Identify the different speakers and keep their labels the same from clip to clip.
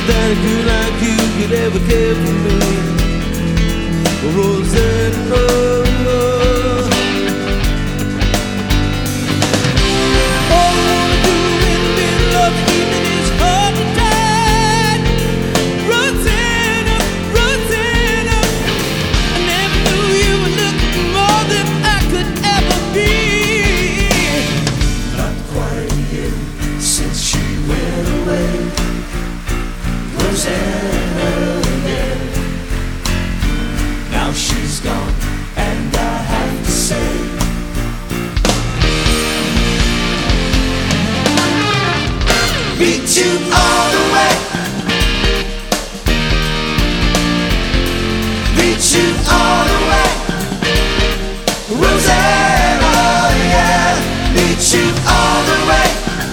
Speaker 1: that a girl like you could ever care for me. Rosanna, all I wanna do in the middle of the evening is hug you tight. Rosanna, Rosanna, I never knew you would look more than I could ever be.
Speaker 2: Not quite a year since she went away, Rosanna, yeah. Now she's gone, and I have to say, beat you all the way, beat you all the way, Rosanna, yeah. Beat you all the way,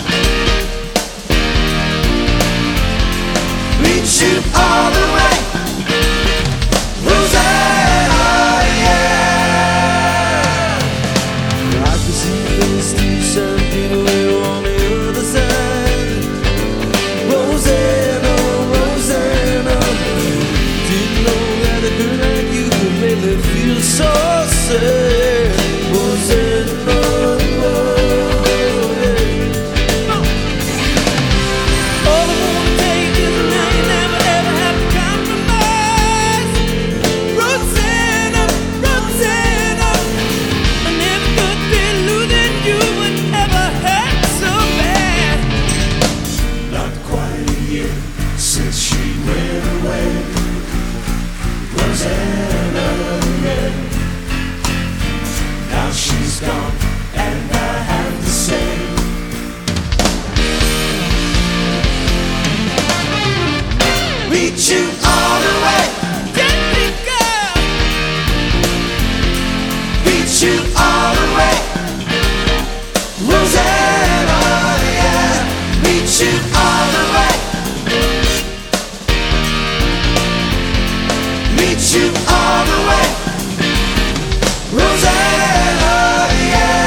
Speaker 2: beat you all the way, Rosanna, yeah.
Speaker 1: I could see those two shining away on the other side. Rosanna, Rosanna, didn't know that a girl like you could make me feel so sad. Rosanna, all I wanna take is a night, never ever have to compromise. Rosanna, Rosanna, I never could be losing you would ever hurt so bad.
Speaker 2: Not quite a year since she went away, Rosanna, yeah. Now she's gone, and I have to say, beat you all the way,
Speaker 1: Get me, girl.
Speaker 2: beat you all the way, Rosanna, yeah. Beat you all the way, beat you all the way, Rosanna, yeah.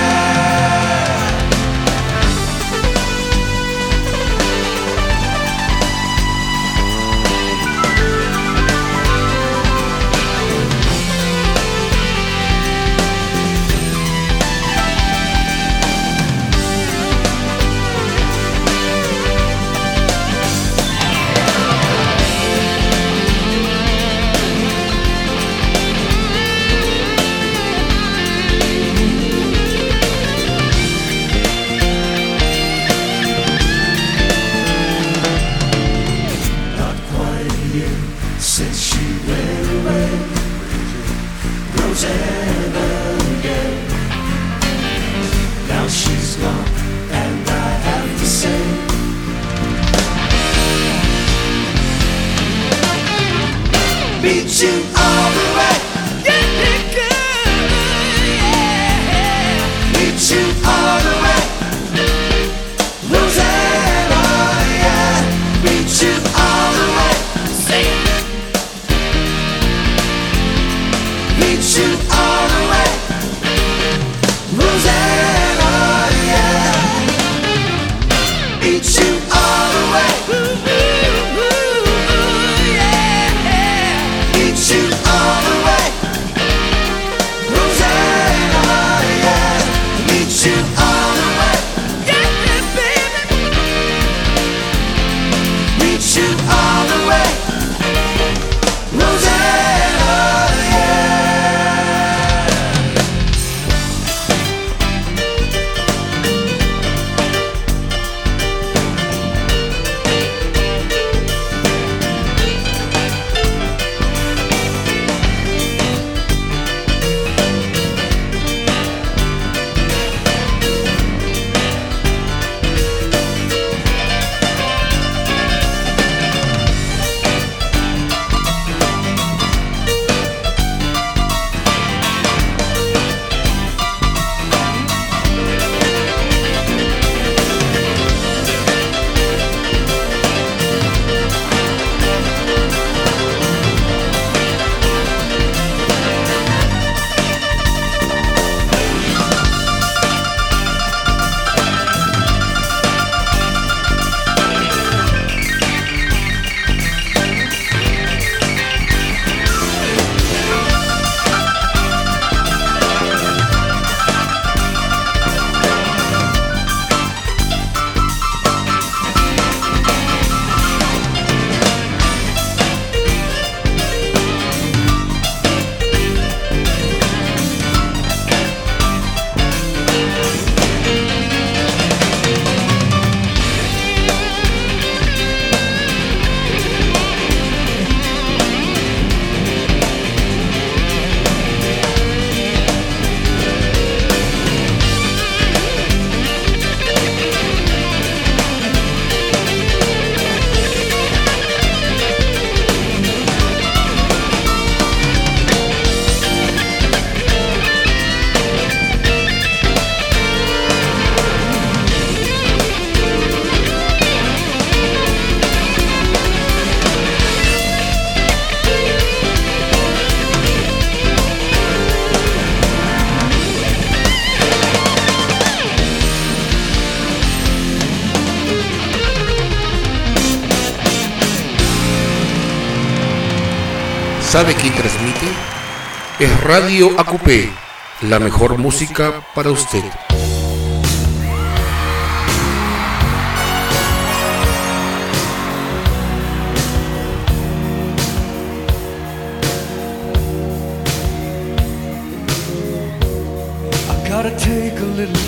Speaker 2: Not quite a year since she went away, Rosanna, yeah. Now she's gone, and I have to say, beat you all the way,
Speaker 1: Get me, girl. Yeah.
Speaker 2: beat you all the way, Rosanna, yeah. Beat you all the way,
Speaker 1: Say it.
Speaker 2: beat you all the way, Rosanna, yeah. Beat you all the way,
Speaker 1: Ooh, ooh, ooh, yeah.
Speaker 2: beat you all the way, Rosanna, yeah. Beat you all the way,
Speaker 1: Get me, baby.
Speaker 2: beat you all the way, Rosanna, yeah.
Speaker 3: ¿Sabe quién transmite? Es Radio AQP, la mejor música para usted.
Speaker 1: Gotta take a little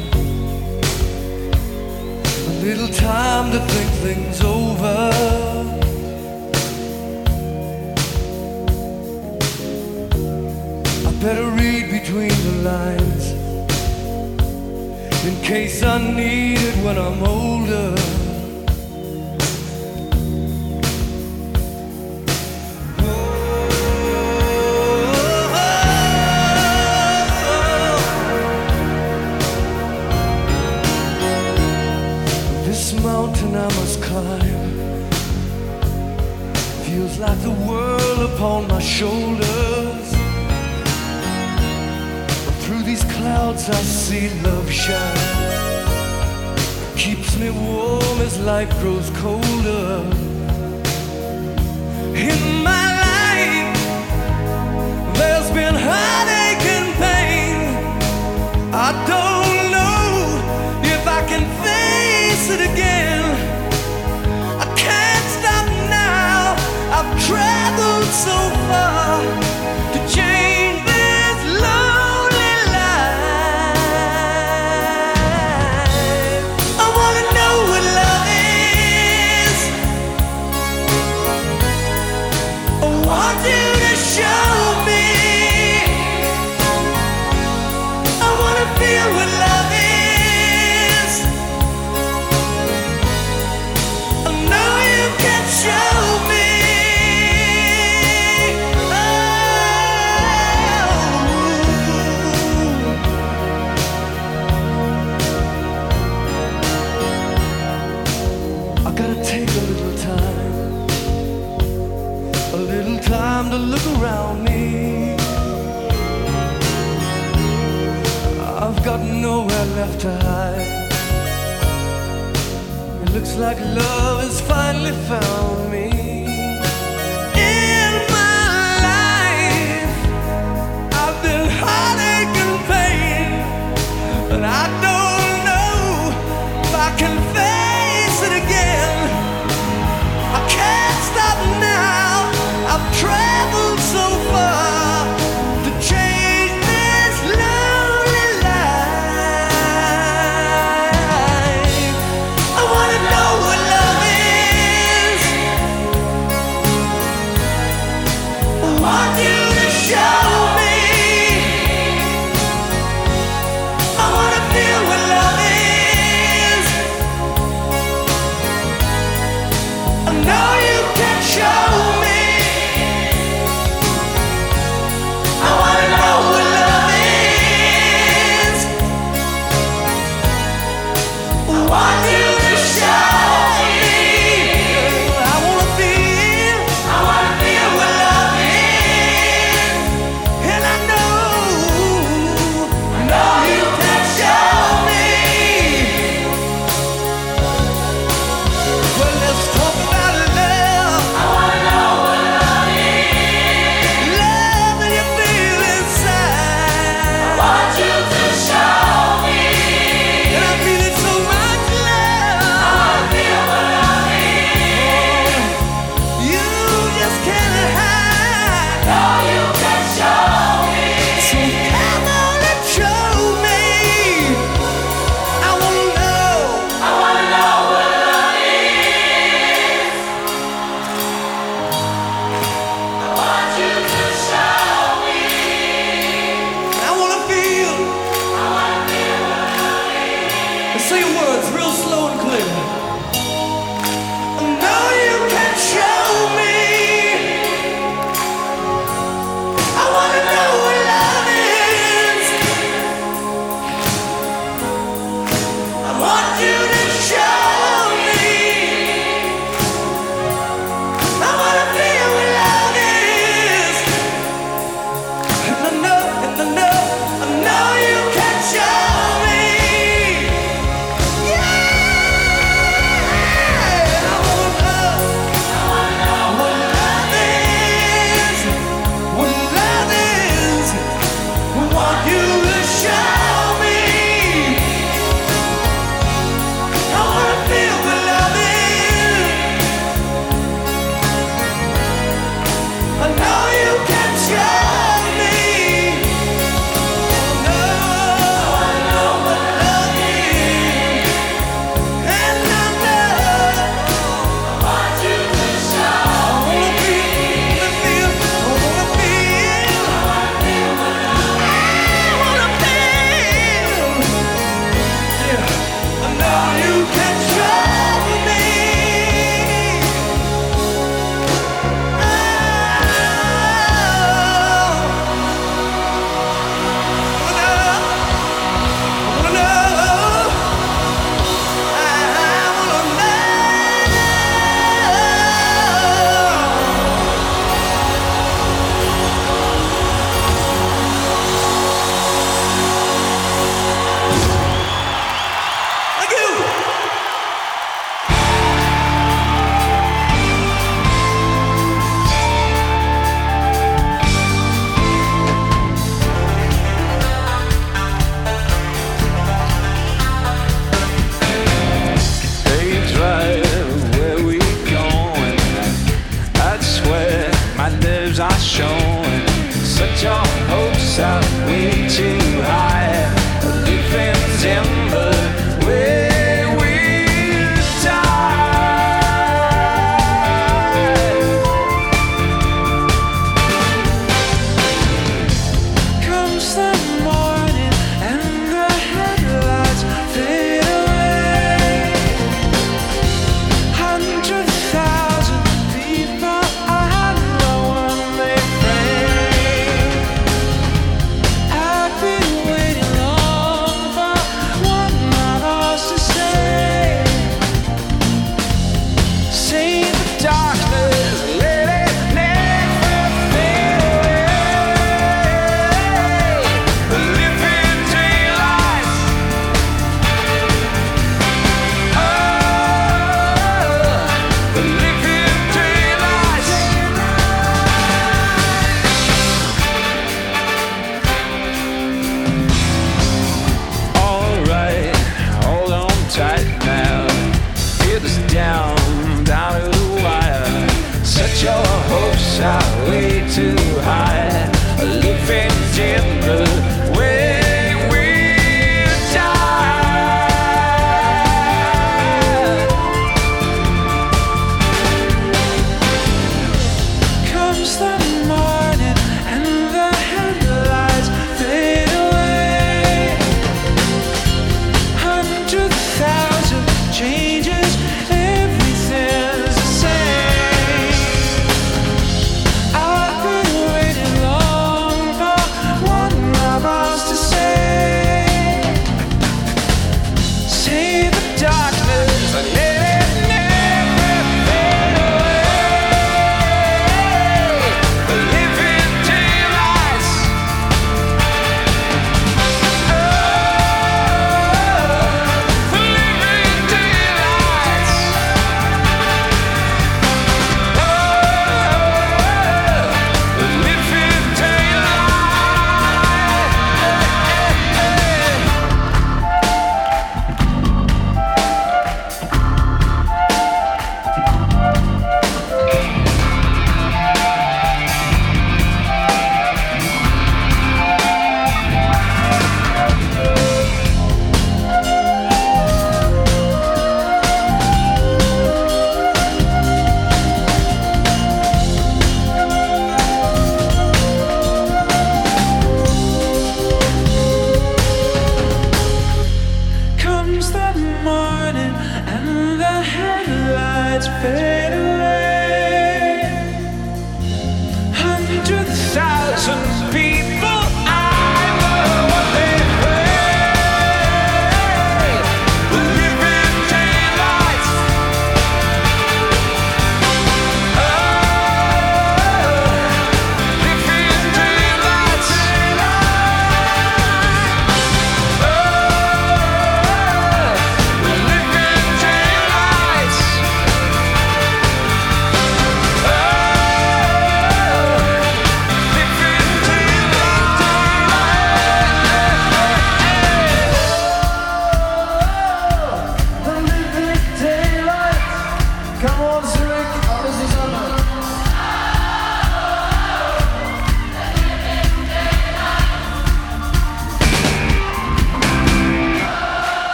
Speaker 1: time to think things over. I better read between the lines in case I need it when I'm older. Mountain I must climb feels like the world upon my shoulders. But through these clouds I see love shine. Keeps me warm as life grows colder. In my life there's been heartache and pain. I don't know if I can face it again. I can't stop now. I've traveled so far to change this lonely life. I wanna know what love is. I want you to show me. I wanna feel what love is. Show me. I gotta take a little time to look around me. I've got nowhere left to hide. It looks like love has finally found me. In my life, I've been heartache and pain, but I don't know if I can face it again. I can't stop now. I've traveled so far to change this lonely life. I wanna know what love is.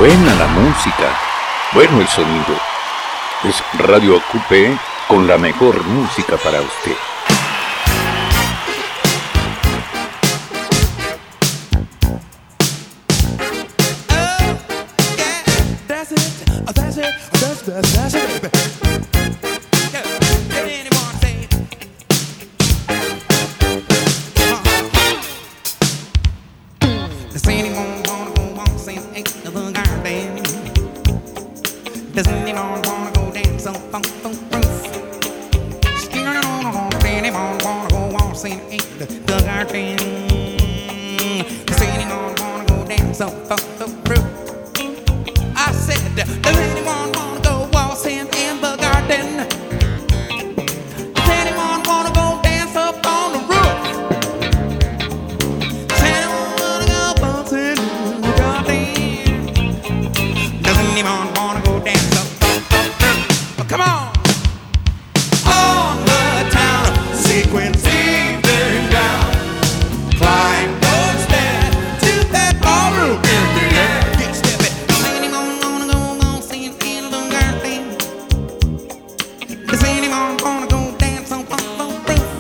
Speaker 4: Buena la música, bueno el sonido. Es Radio AQP con la mejor música para usted.
Speaker 1: That's it, baby. Did anyone say it? Does anyone wanna go waltzing in the garden? Does anyone wanna go dance on the roof? Does anyone wanna go waltzing in the garden? Does anyone wanna go dance on the roof? I said, does anyone wanna go waltzing in the garden? Does anyone wanna go dance up on the roof? Does anyone wanna go waltzing in the garden? Does anyone wanna go dance up on the roof? Oh, come on! On the town, sequencing turn down. Climb those stairs to that ballroom in the air. Get stepping. Does anyone wanna go waltzing in the garden? Does anyone wanna go dance on the roof?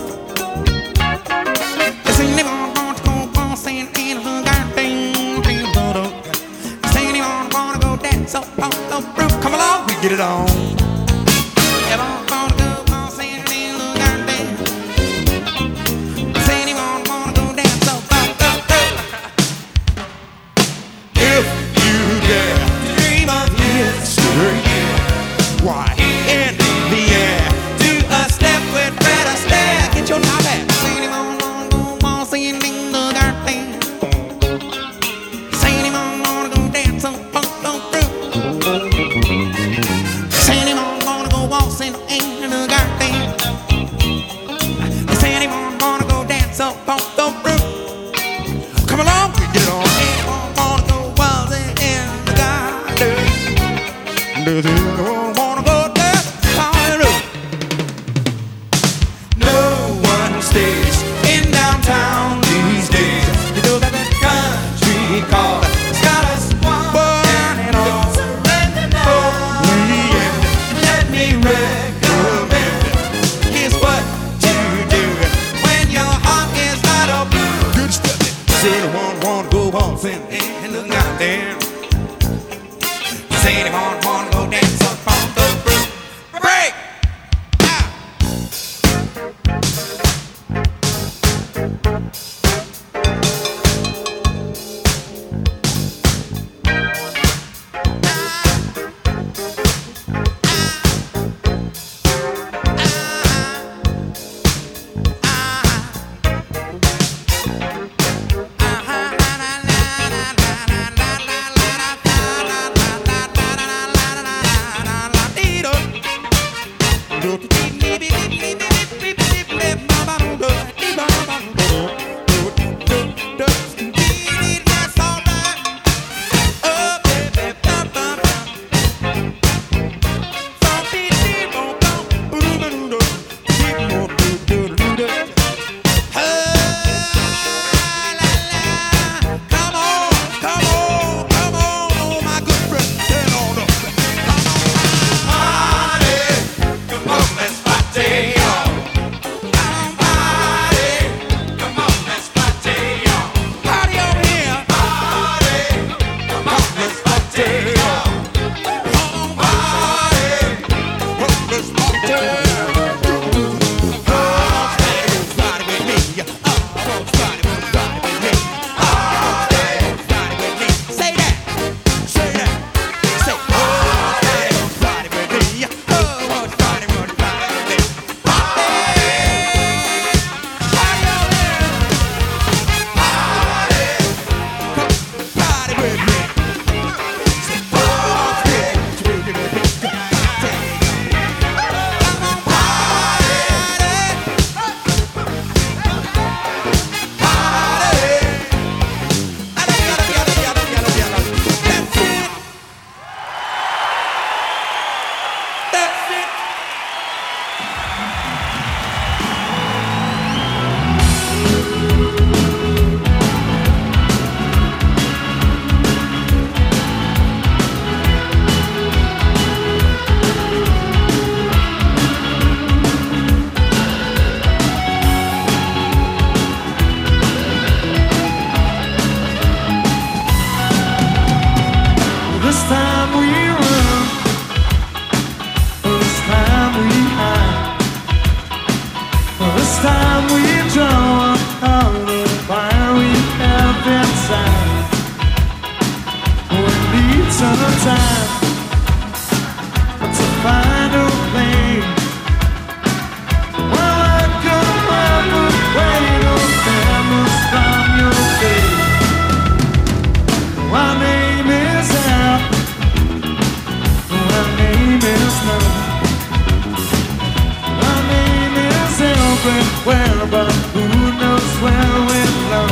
Speaker 1: Does anyone want to go waltzing in the garden? Does anyone wanna go dance on the roof? Come along, we get it on. Everyone wanna go waltzing in the garden? Does anyone wanna go dance on the roof? If you dare to dream of history, why in the air, do a step with Fred Astaire. Get your top hat. Does anyone wanna go waltzing in the garden? Does anyone wanna go dance on the roof? Does anyone wanna go waltzing in the garden? Does anyone wanna go dance up on the roof? Come along, we get it on. Anyone wanna go waltzing in the garden? Does anyone wanna go dance on the roof? No one stays in downtown these days. You know that country called it's got us one and all. Let me recommend. Here's what you do when your heart is not a blue. Good stuff. Does anyone wanna go waltzing in the garden? Does anyone wanna go dance up on the roof? Break!
Speaker 5: This time we run, this time we hide, this time we draw out the fire we have inside. We need some time to find a thing. Well, I could wipe away those memories from your face. My name is Al, my name is No, my name is everywhere, but who knows where we're flown.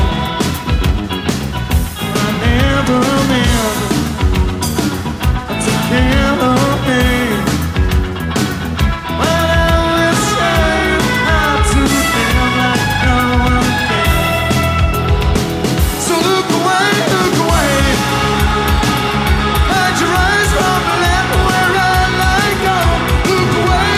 Speaker 5: I never meant to kill a thing, but I was trying not to feel like no one cared. So look away, look away. Hide your eyes from the land where I lie down. Look away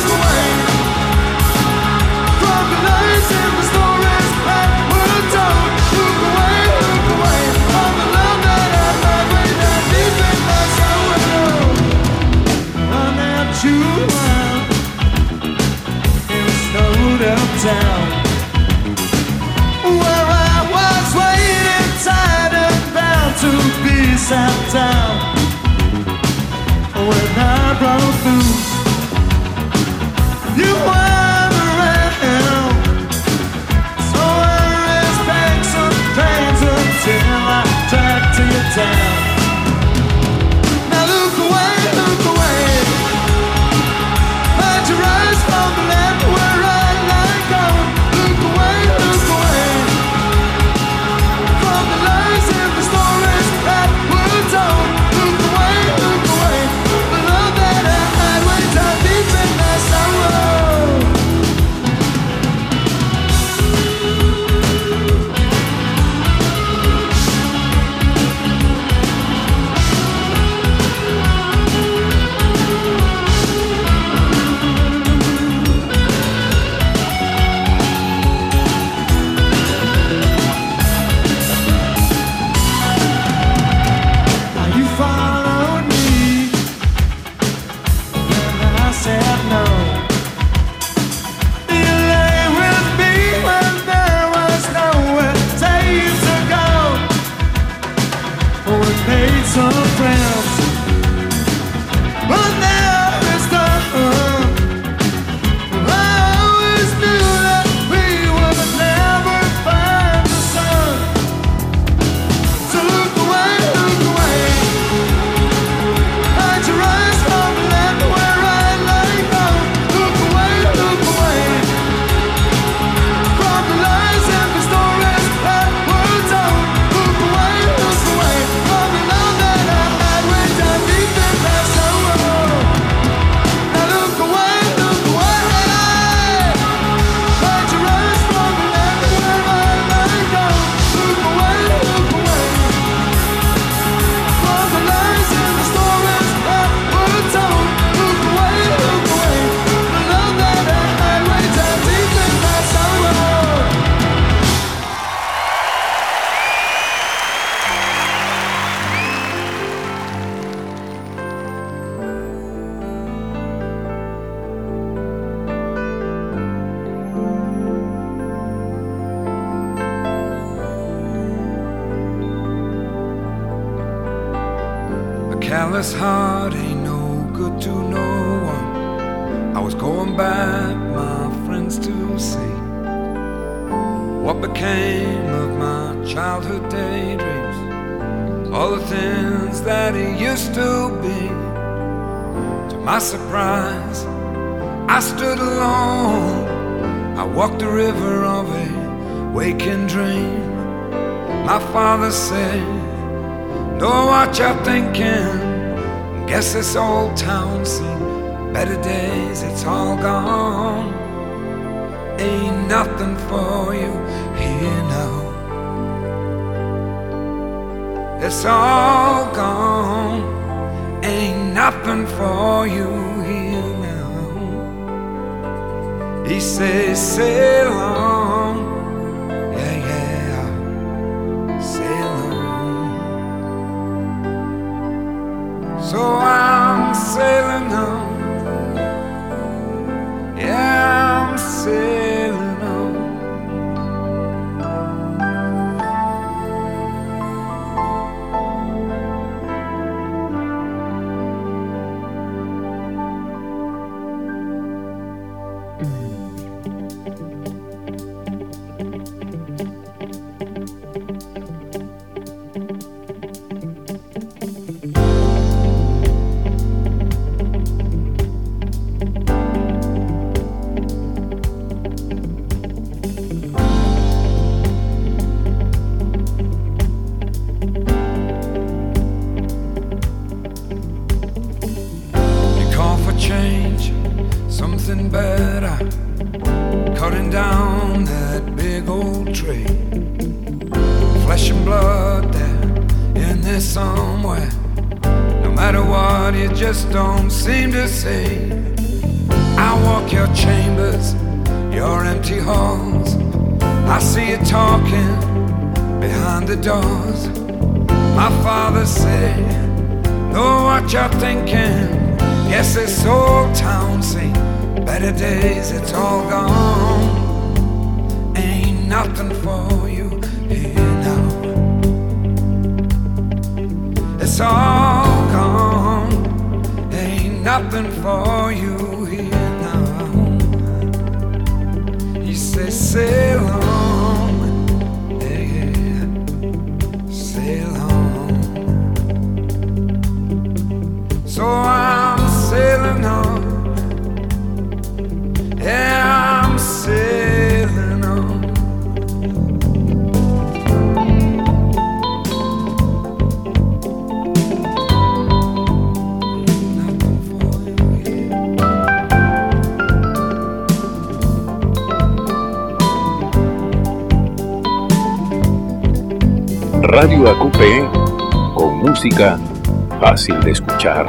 Speaker 5: from the lies and the stories that were told. Look away from the love that I find way down deep in my soul. Run at you wild in a snowed up town, where I was waiting tied and bound to be sat down. When I broke loose, you weren't around, so I raced banks and trains until I tracked to you down. Now look away, hide your eyes from the land where I lie down. Look away from the lies and the stories that were told. Look away, the love that I had way down deep in my sorrow. Now you followed me when I said no. You lay with me when there was nowhere safe to go. We made some friends, but now it's done. I always knew that we would never find the sun. So look away, hide your eyes from the land where I lie down. Look away from the lies and the stories that were told. Look away from the love that I had way down deep in my soul. Now look away, hide your eyes from the land where I lie down. Look away from the lies and the stories that were told. Look away, the love that I had way down deep in my sorrow.
Speaker 6: A callous heart ain't no good to no one. I was going back, my friends, to see what became of my childhood daydreams, all the things that he used to be. To my surprise, I stood alone. I walked the river of a waking dream. My father said, don't watch out thinking, guess this old town seen better days, it's all gone. Ain't nothing for you here now. It's all gone. Ain't nothing for you here now. He says, sail on. Yeah, yeah, sail on. So I'm sailing on. Yeah, I'm sailing on. Change, something better, cutting down that big old tree. Flesh and blood there in there somewhere. No matter what, you just don't seem to see. I walk your chambers, your empty halls. I see you talking behind the doors. My father said, know what you're thinking. Yes, this old town seen better days, it's all gone. Ain't nothing for you here now. It's all gone. Ain't nothing for you here now. You say sail on, yeah, sail on. So I'm sailing on, yeah, I'm sailing on. Nothing for you here.
Speaker 4: Radio AQP, con música fácil de escuchar.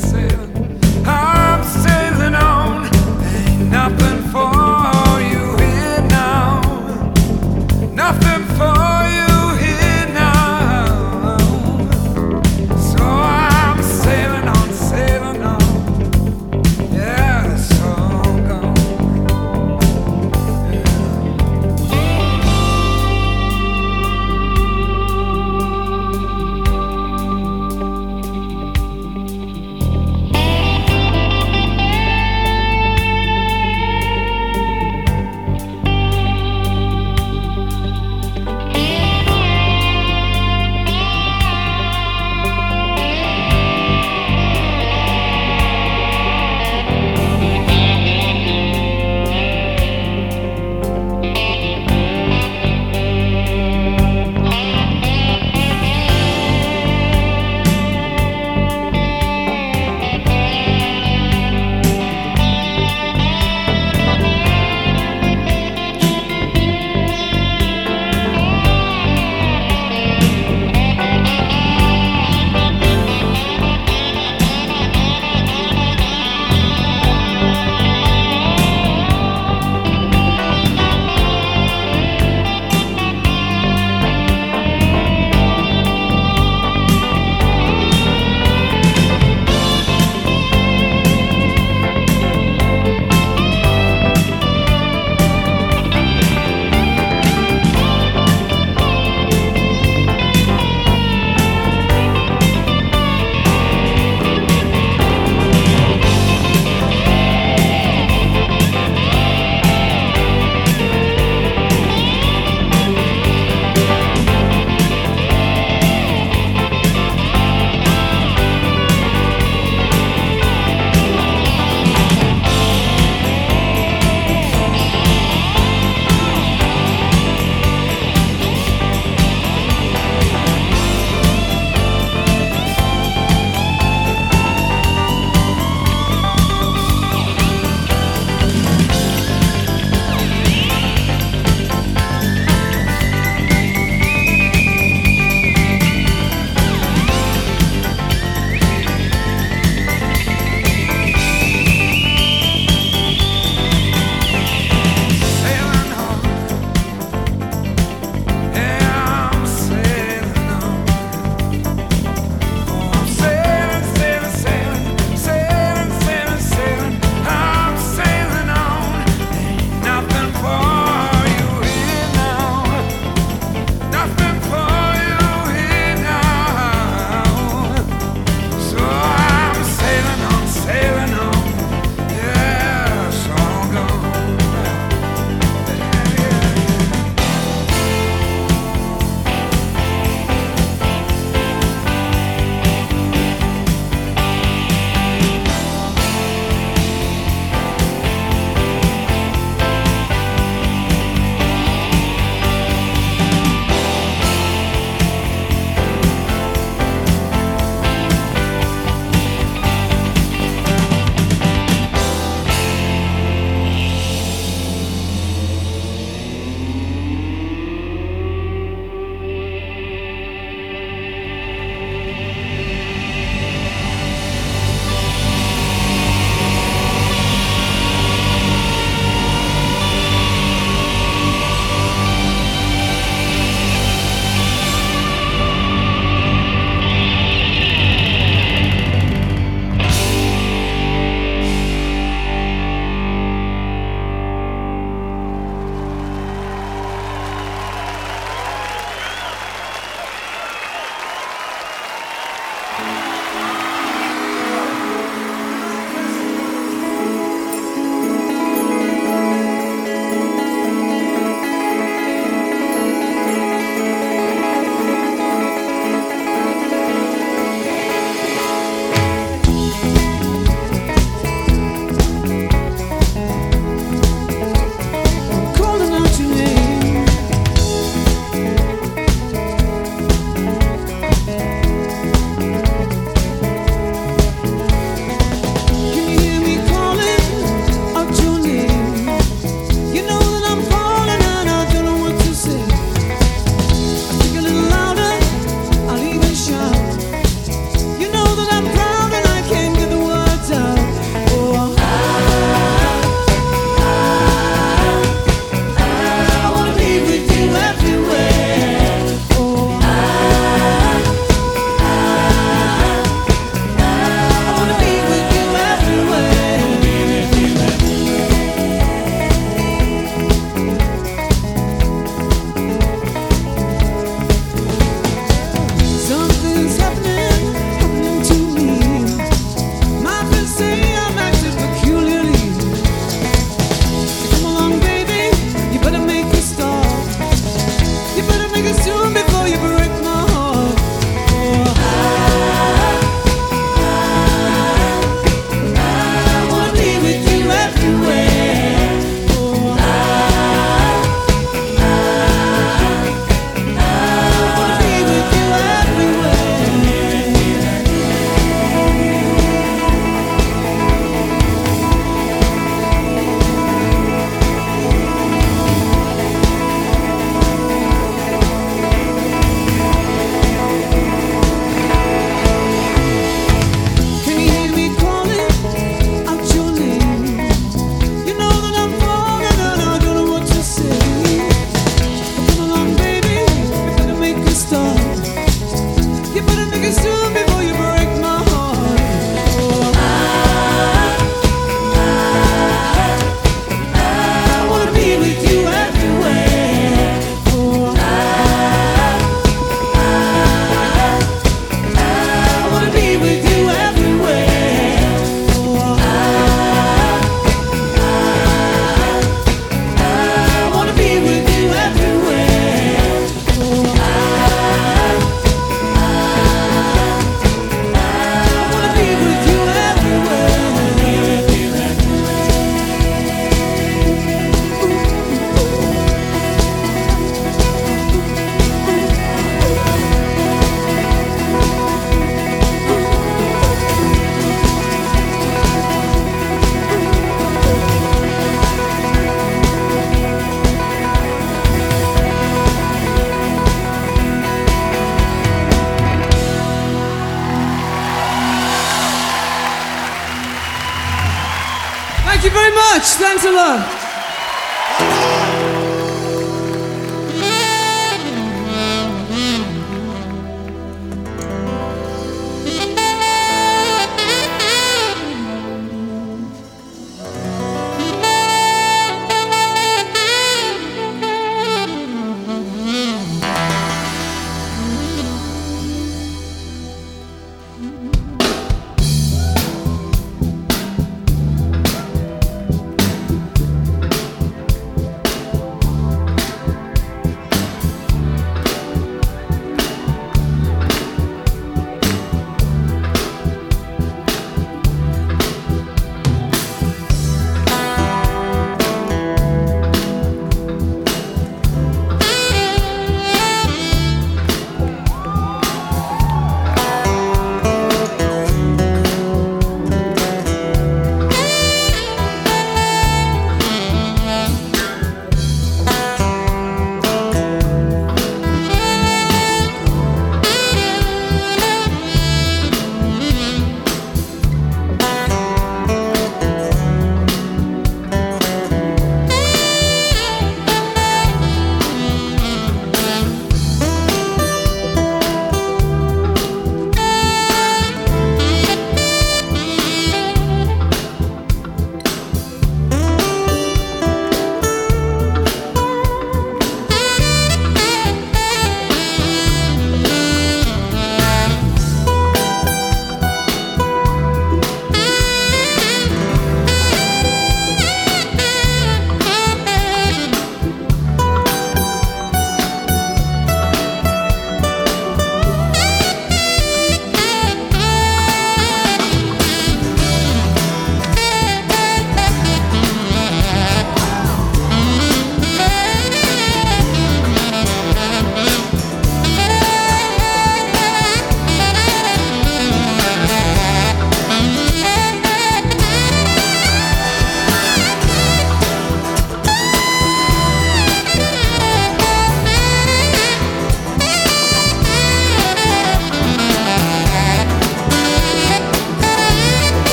Speaker 6: I'm sailing on, ain't nothing for you here.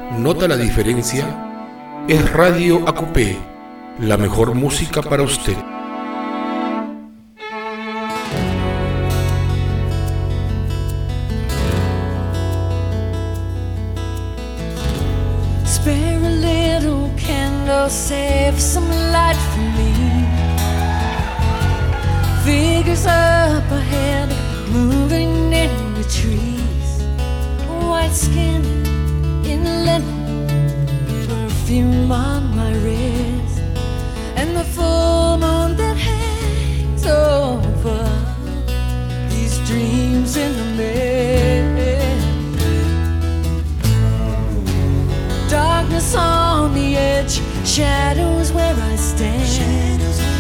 Speaker 3: ¿Nota la diferencia? Es Radio AQP, la mejor música para usted.
Speaker 7: Spare a little candle, save some light for me. Figures up ahead, moving in the trees. White skin in linen, perfume on my wrist, and the full moon that hangs over these dreams in the mist. Darkness on the edge, shadows where I stand.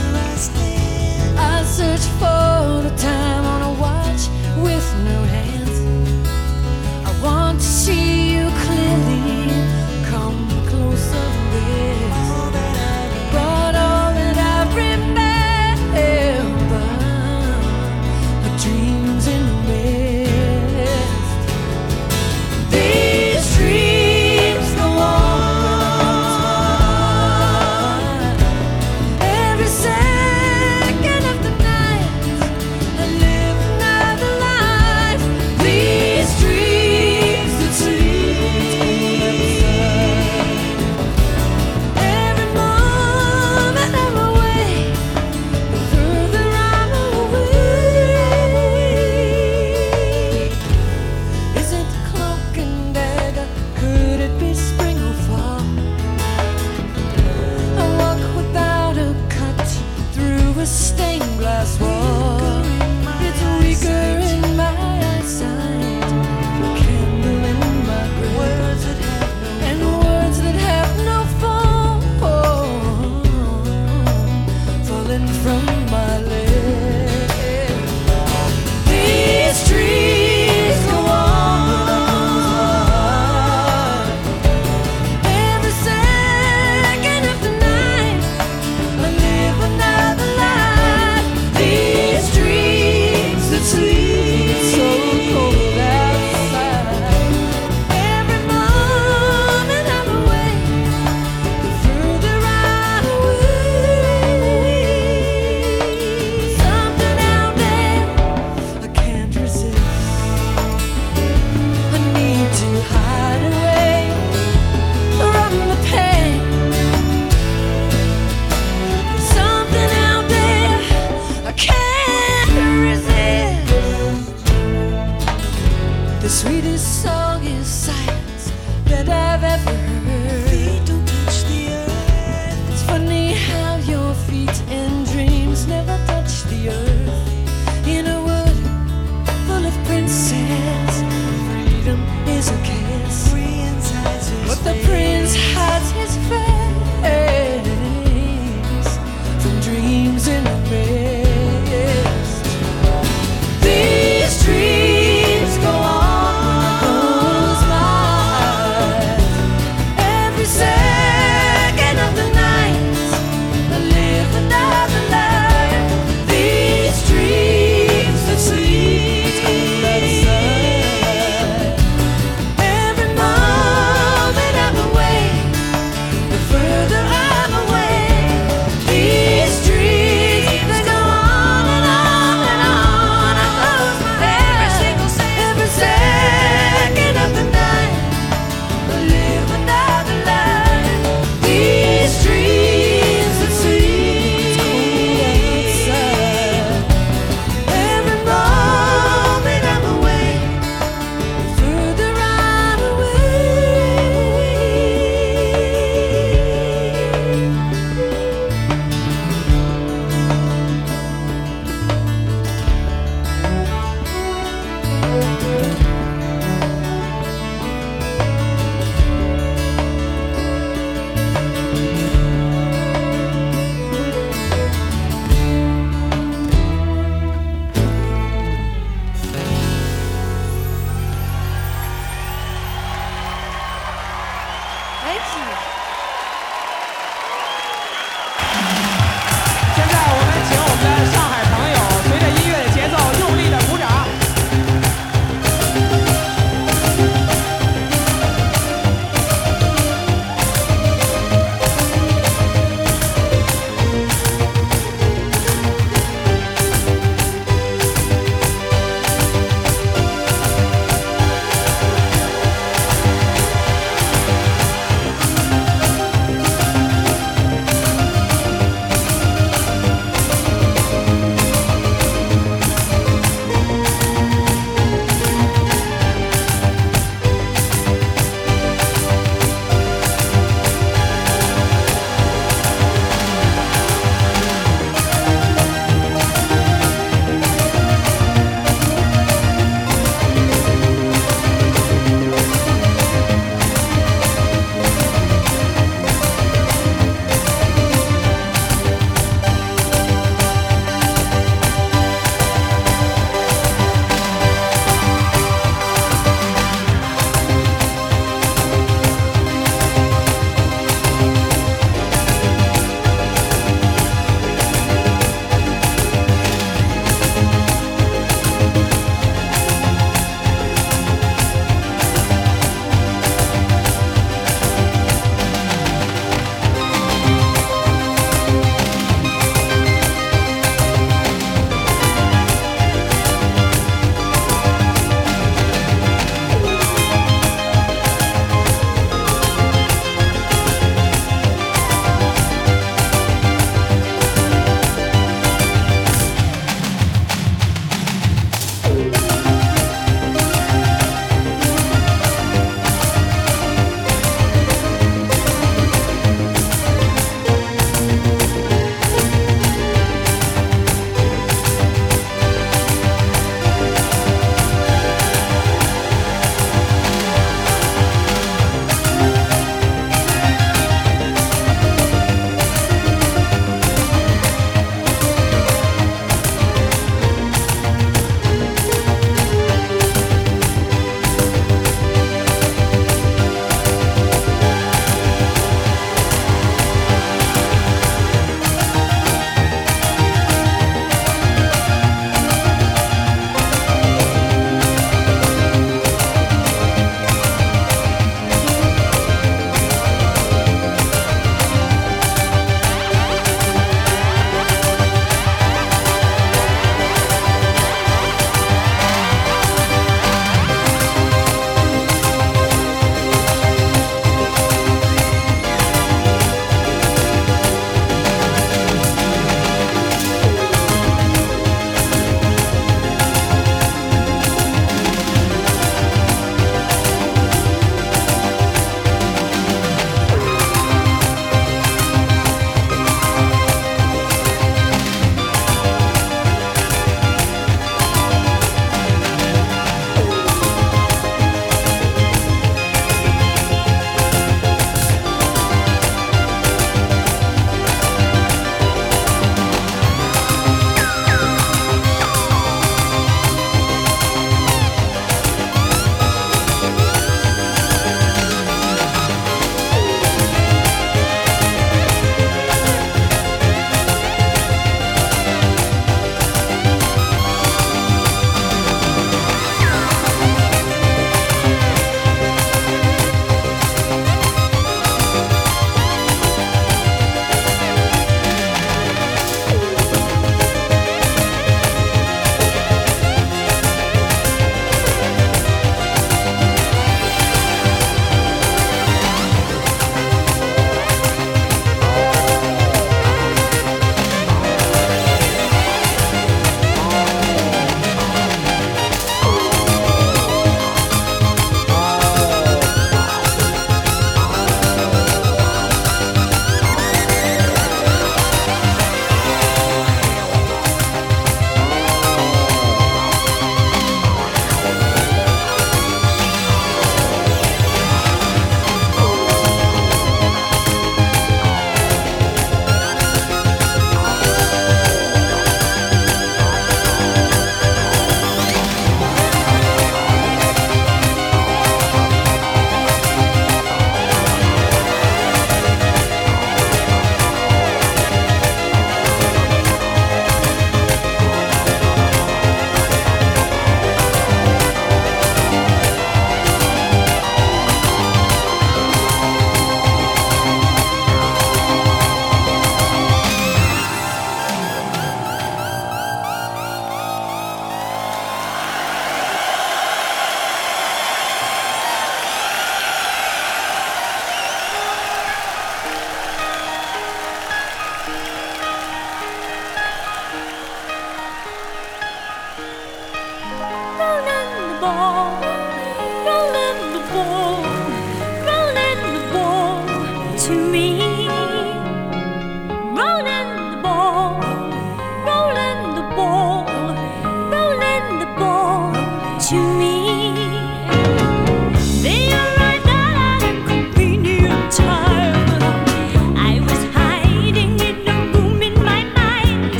Speaker 7: I search for the time on a watch with no hands. I want to see you clearly. Come closer, this. But all that I remember are dreams in the mist. These dreams go on every second of the night. I live another life. These dreams that sleep. Every moment I'm away, the further I'm away. Is it cloak and dagger? Could it be spring or fall? I walk without a cut through a stained glass wall. It's weaker in my eyesight, a candle in my grave, and words that have no form falling from my lips. These trees go on every second of the night. I live another life. These dreams that sleep so cold outside. Every moment I'm away, the further I'm away. Something out there I can't resist. I need to hide away from the pain. Something out there I can't resist. The sweetest song is silence that I've ever heard. Feet don't touch the earth. It's funny how your feet and dreams never touch the earth. In a wood full of princes, freedom is a kiss. But the prince hides his face from dreams in the mist. These dreams go on, close my eyes. Every second of the night, I live another life. These dreams that sleep outside. Every moment I'm away, the further I'm away. These dreams they go on and on and on. I close my eyes every second of the night. I live another life. These dreams that sleep outside. Every moment I'm away, the further I'm away. Thank you.
Speaker 8: 现在我们请我们的上海朋友随着音乐的节奏用力的鼓掌。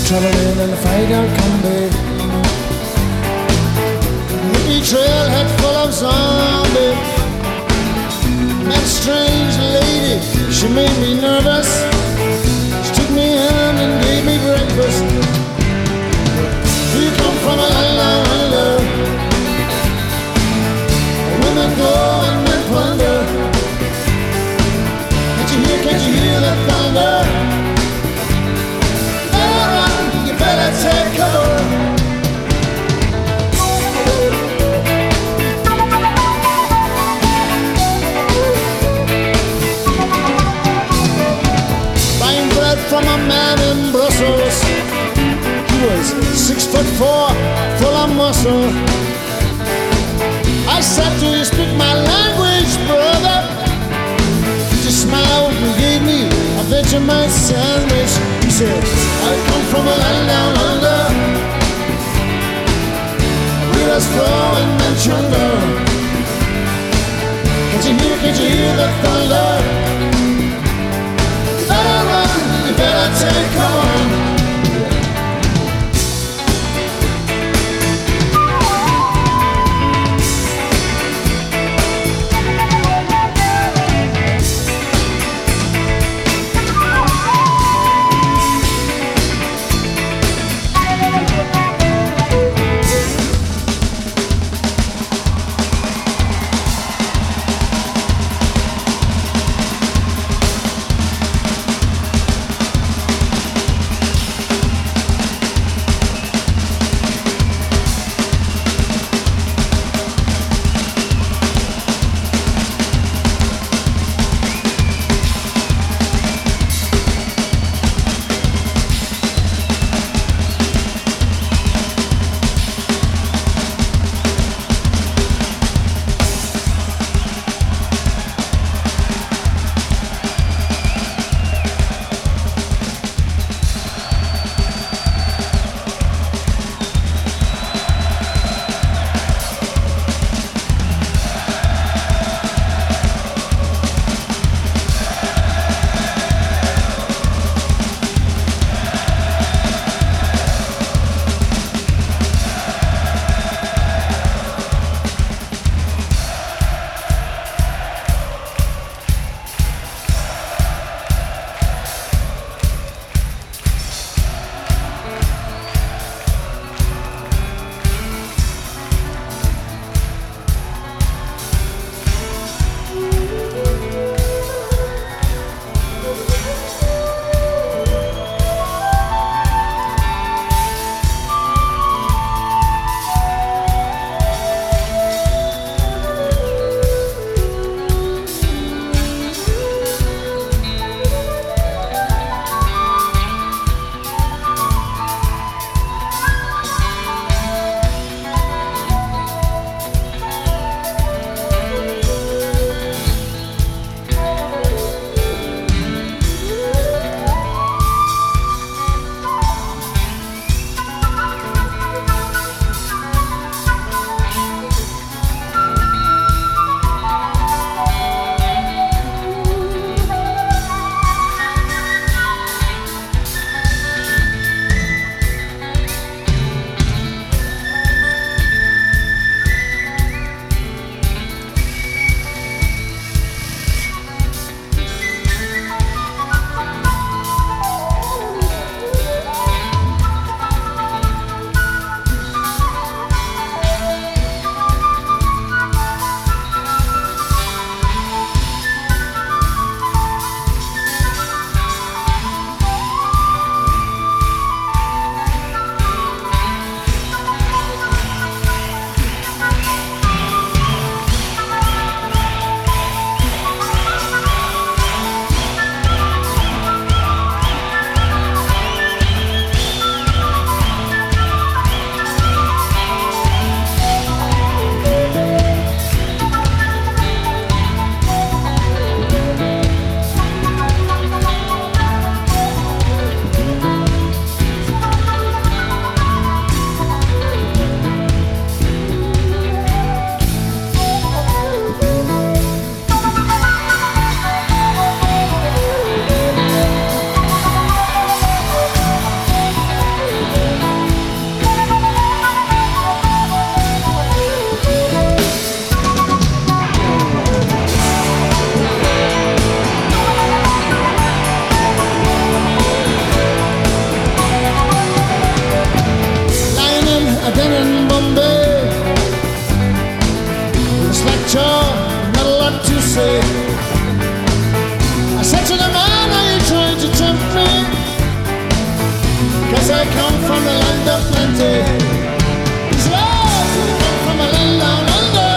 Speaker 5: traveling and the fight don't come, babe. Hippie trailhead full of zombies. That strange lady, she made me nervous. She took me in and gave me breakfast. You come from a land under. Women go and men plunder. Can't you hear the thunder? Better run, you better take cover. Buying bread from a man in Brussels. He was 6'4", full of muscle. I said, do you speak my language, brother? He smiled and gave me a Vegemite sandwich. He said, I come from a land down under. Rivers flow and men chunder. Can't you hear the thunder? You better run, you better take cover. Bombay. It's like John, not a lot to say. I said to the man, are you trying to tempt me? 'Cause I come from the land of plenty. He said, oh, you come from a land down under.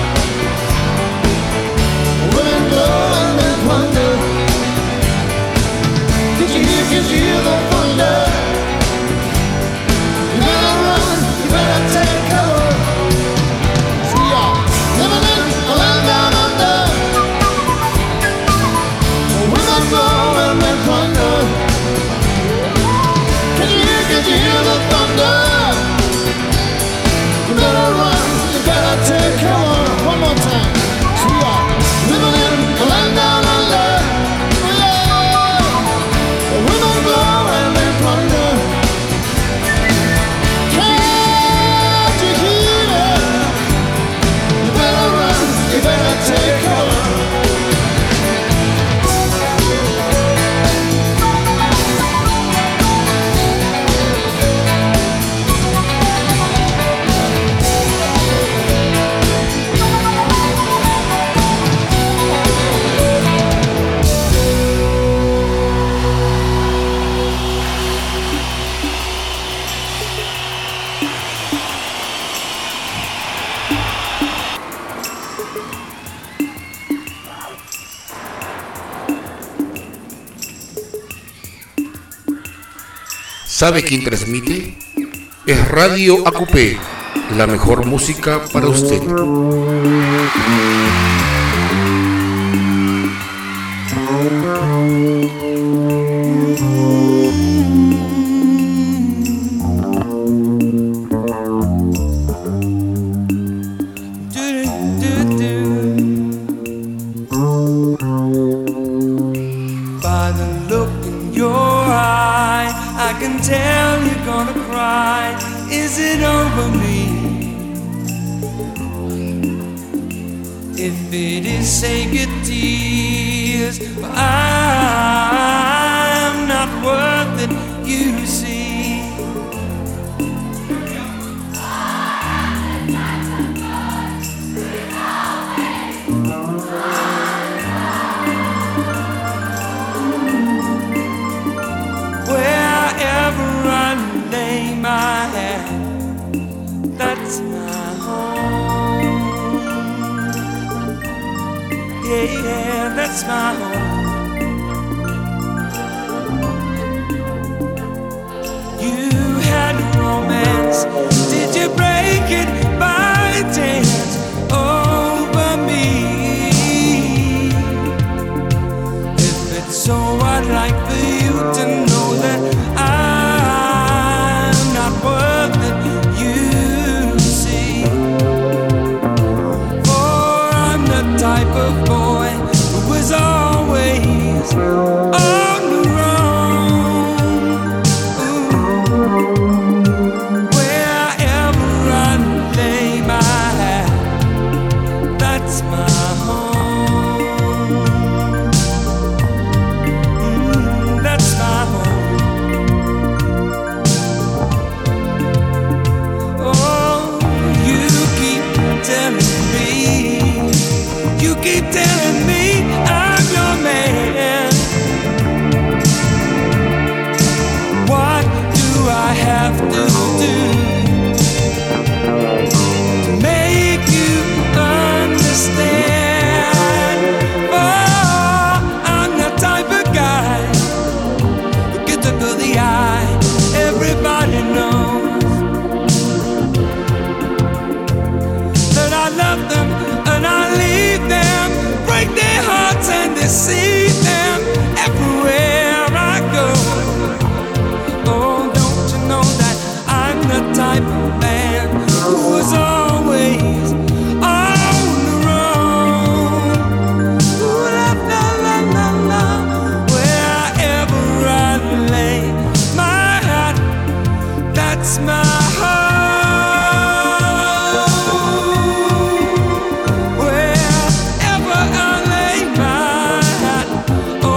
Speaker 5: Women glow and men wonder. Did you hear the thunder? You better run, you better take cover. We are living in a land down under. Women glow and men wonder. Can you hear the thunder? You better run, you better take cover. One more time. We are living in a land down under. Women glow and men wonder. Can't you hear it? You better run, you better take cover.
Speaker 3: ¿Sabe quién transmite? Es Radio AQP, la mejor música para usted.
Speaker 1: By the look in your eye, I can tell you're gonna cry. Is it over me? If it is, save your tears. But I'm not worth it, you see. Wherever I lay my head, that's my home. Yeah, yeah, that's my home. You had romance, did you break it by chance over me? If it's so, I'd like for you to know that I'm not worth it, you see. For I'm the type of boy who was always on the run. Wherever I lay my hat, that's my home. That's my home. Oh, you keep telling me I'm your man. What do I have to do to make you understand? Oh, I'm the type of guy who gets under the eye. Everybody knows that I love them and I leave them, break their hearts and deceive them everywhere I go. Oh, don't you know that I'm the type of man who was always on the road? Ooh, la, la, la, la, la. Wherever I lay my hat, that's my home. Wherever I lay my hat, oh,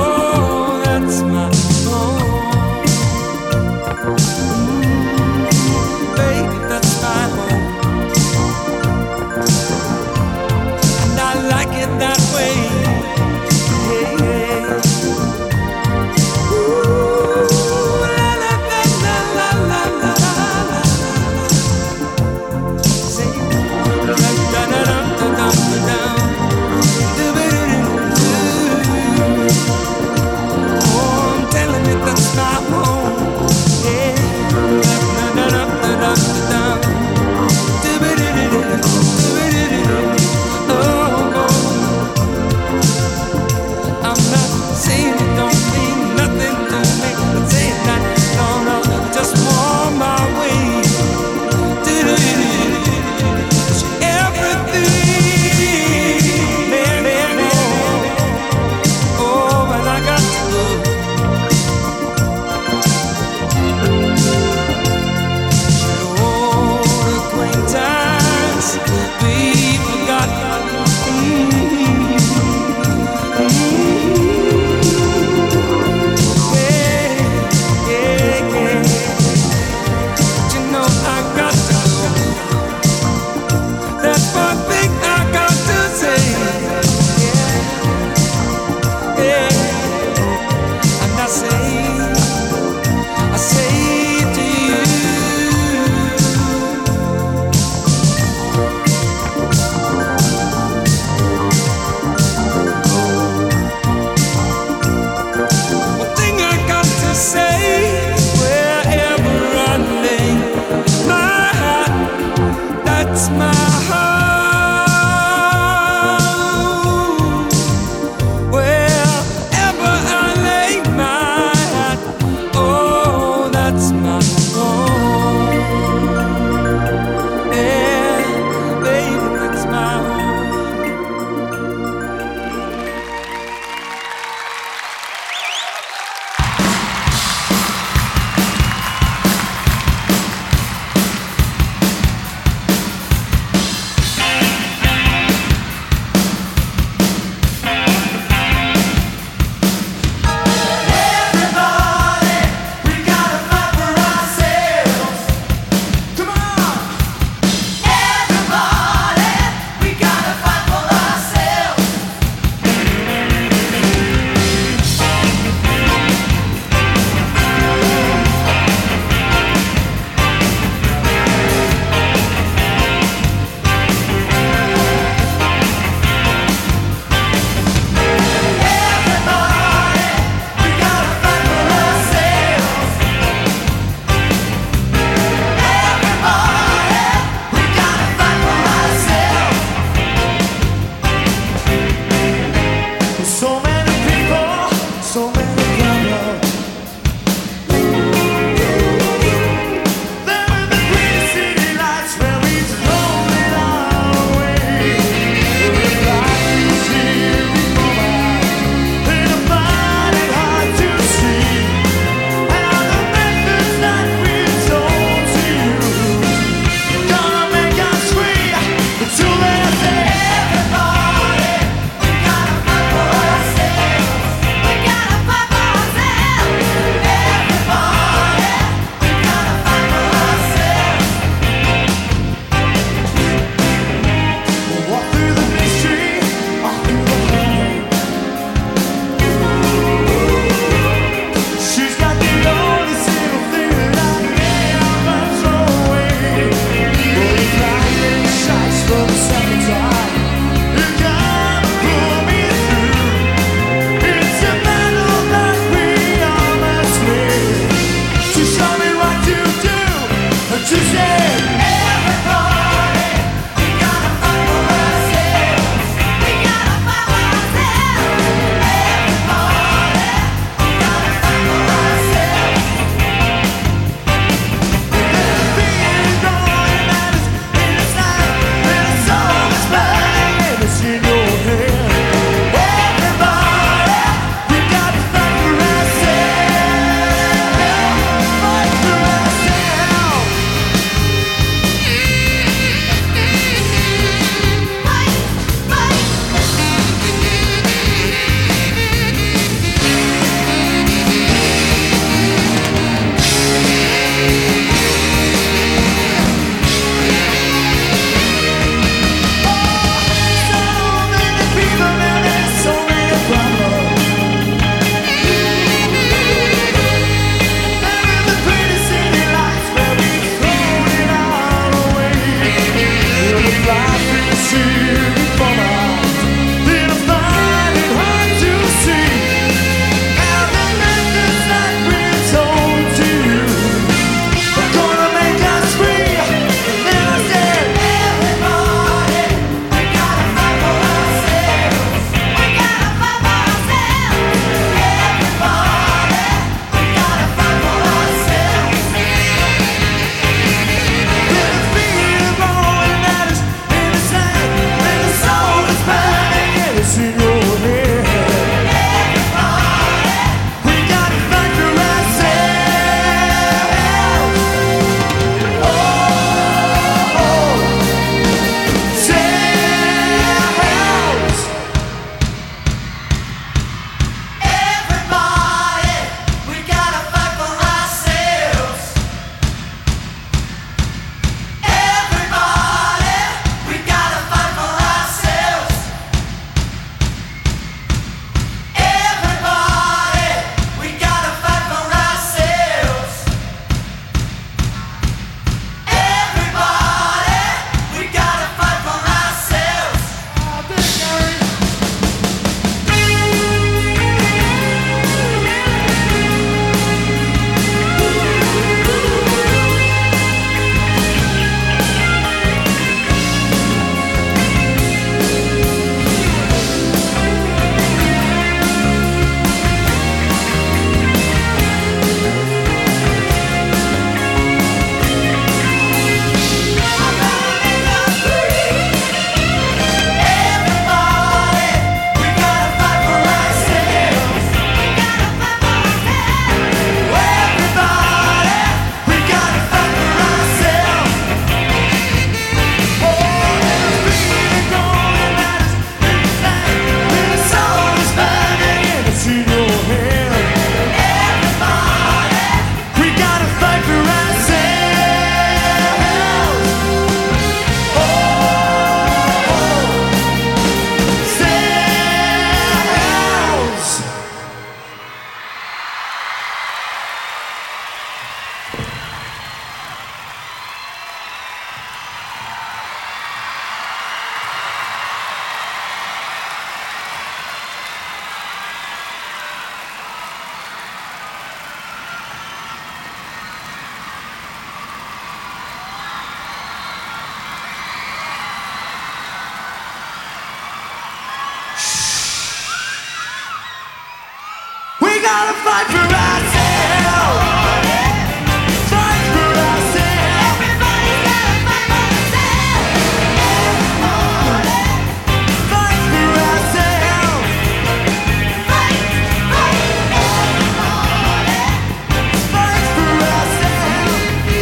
Speaker 1: fight for ourselves. Fight for ourselves. Everybody's gotta fight for themselves. Fight for ourselves. Fight, fight, everybody. Fight for ourselves.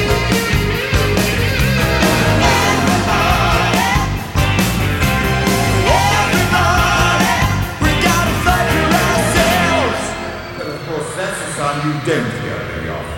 Speaker 1: Everybody, we gotta fight for ourselves.
Speaker 9: But of course, that's a song you don't hear very often.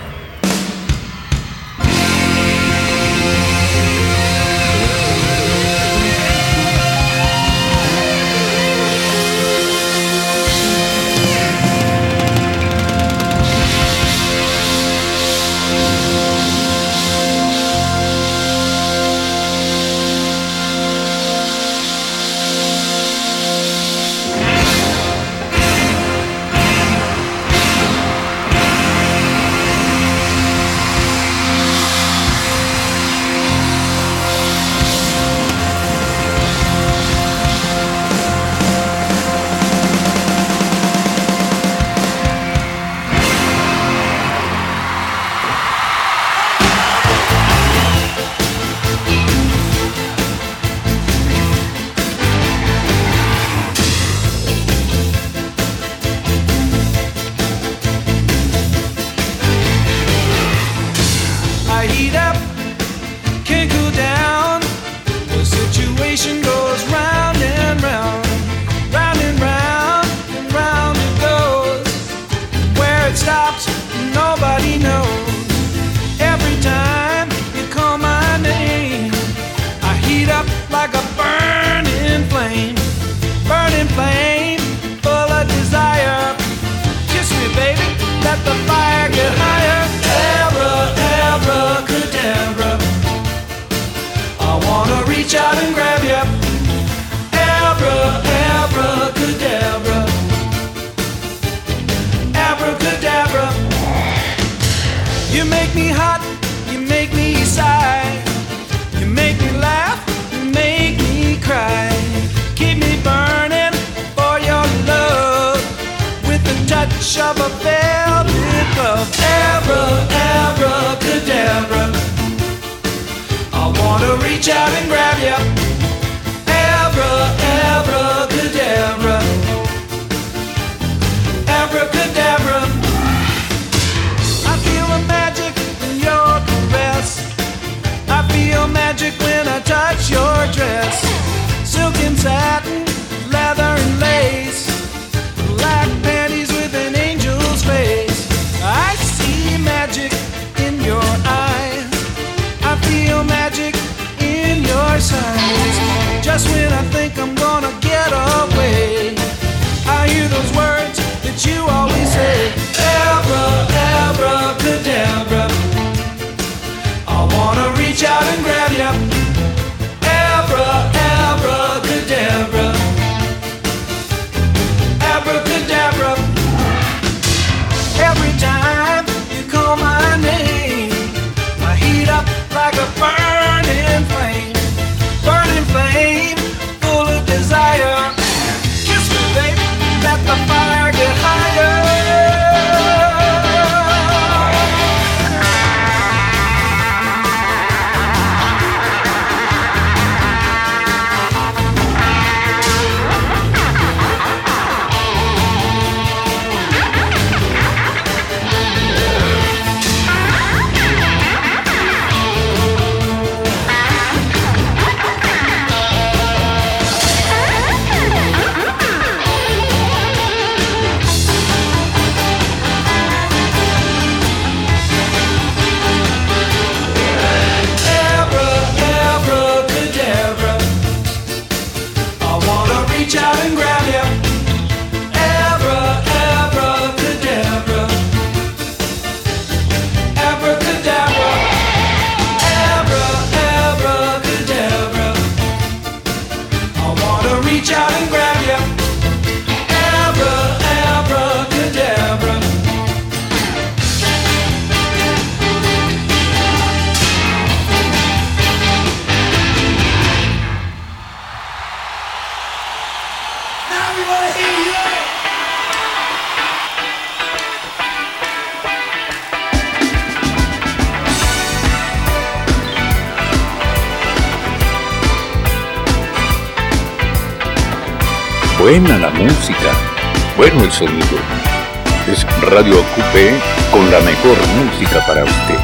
Speaker 1: I heat up, can't cool down. The situation goes round and round, round and round, and round it goes. Where it stops, nobody knows. Every time you call my name, I heat up like a burning flame, full of desire. Kiss me, baby, let the fire get higher. Abracadabra, I wanna reach out and grab you. Abracadabra, abracadabra. You make me hot, you make me sigh, you make me laugh, you make me cry. Keep me burning for your love with the touch of a velvet glove. Abracadabra, I wanna reach out and grab you. Abracadabra, abracadabra. I feel the magic in your caress. I feel magic when I touch your dress. Silk and satin, leather and lace, black panties with an angel's face. I see magic in your eyes. I feel magic in your sighs. Just when I think I'm gonna get away, I hear those words that you always say. Abracadabra, I wanna reach out and grab you. Abracadabra, abracadabra. Every time you call my name, I heat up like a burning flame, full of desire. Kiss me, baby, let the fire get higher. Abracadabra, I wanna reach out and grab you. Abracadabra, abracadabra, abracadabra. I wanna reach out and grab you. Abracadabra.
Speaker 4: buena la música, bueno el sonido. Es Radio Ocupe con la mejor música para usted.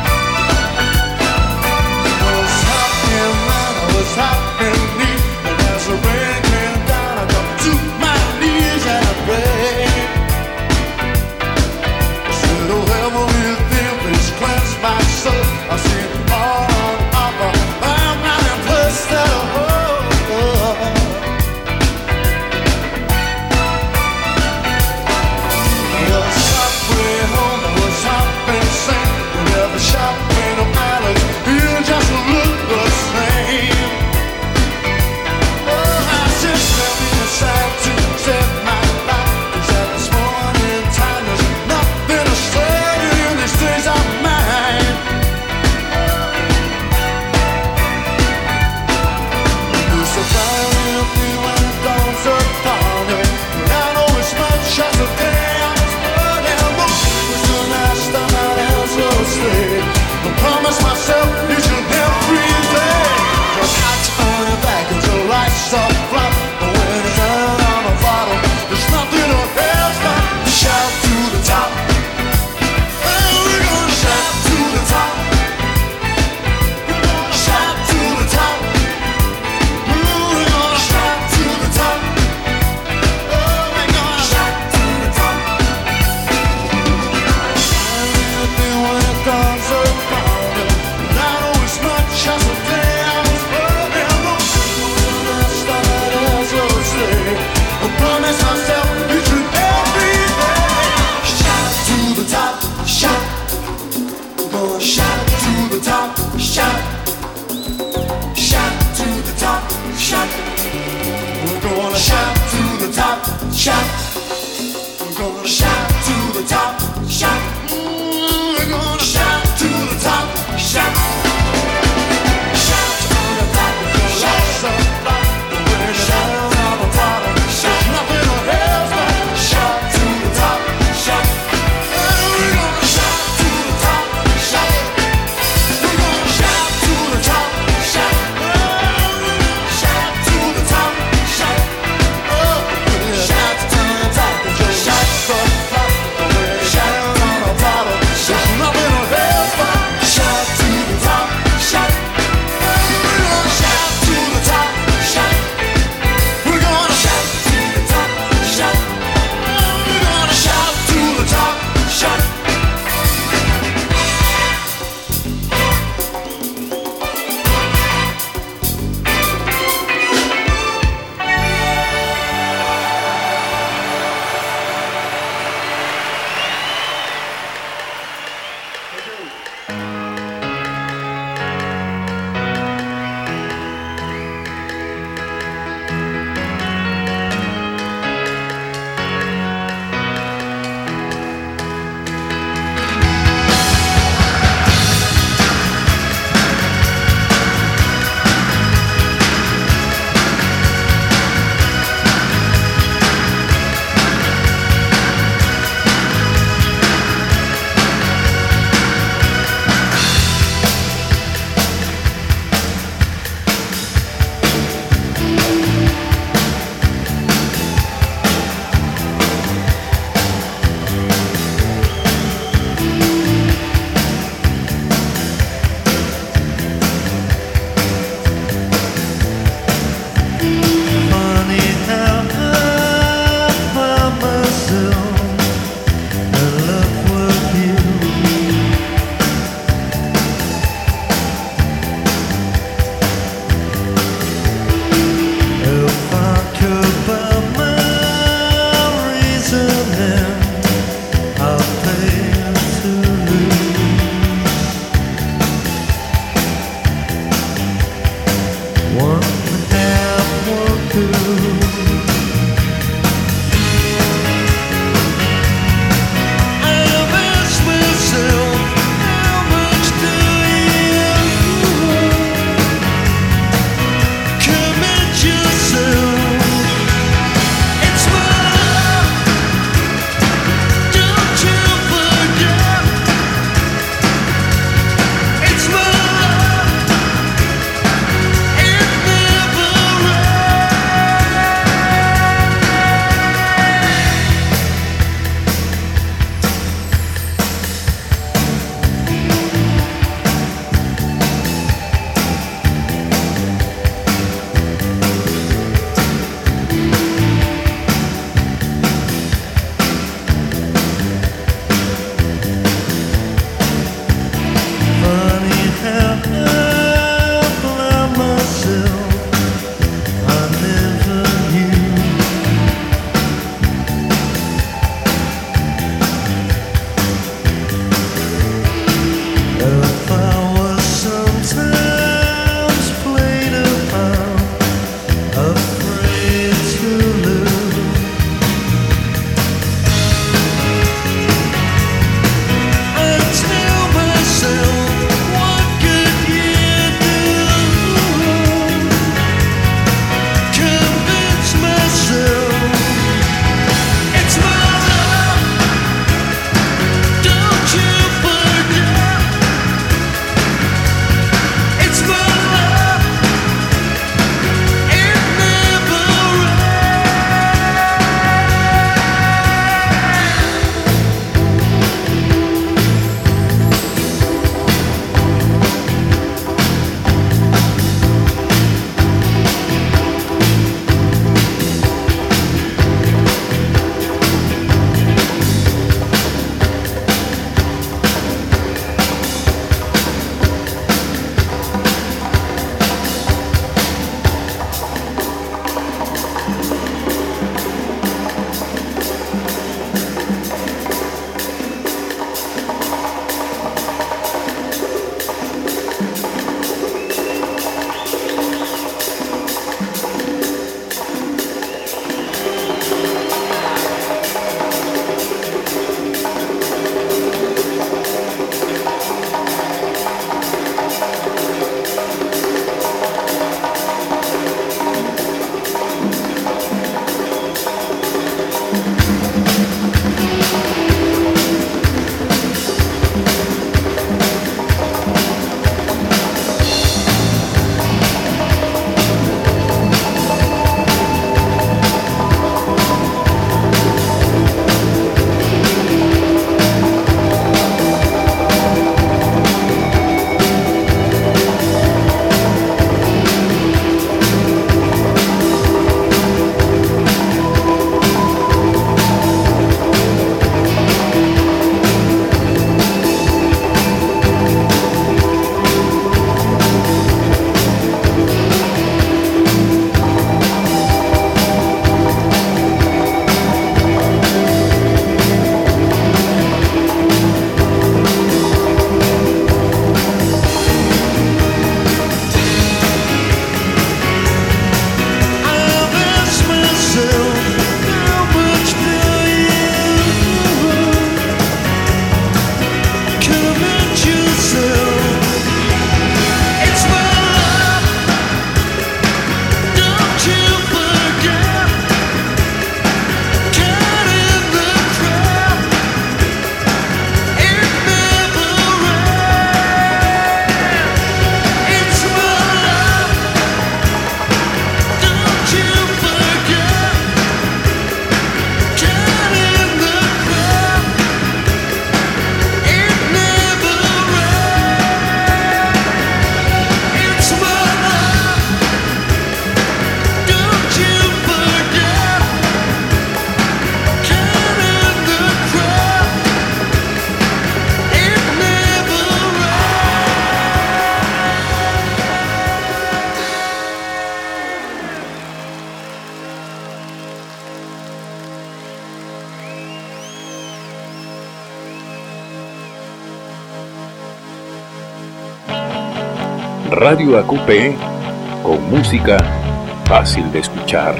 Speaker 4: Radio AQP con música fácil de escuchar.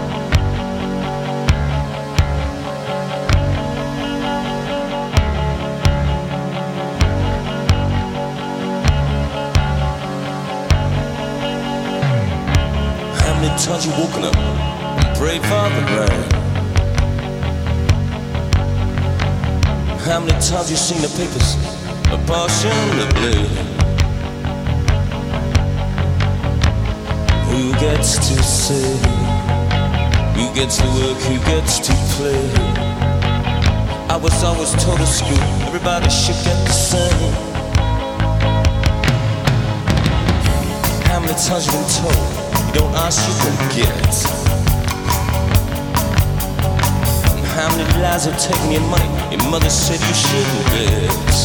Speaker 10: How many times you woken up and prayed for the rain? How many times you seen the papers passionately? Who gets to say? Who gets to work? Who gets to play? I was always told at school everybody should get the same. How many times you been told you don't ask, you don't get? How many lies have taken your money? Your mother said you shouldn't bet.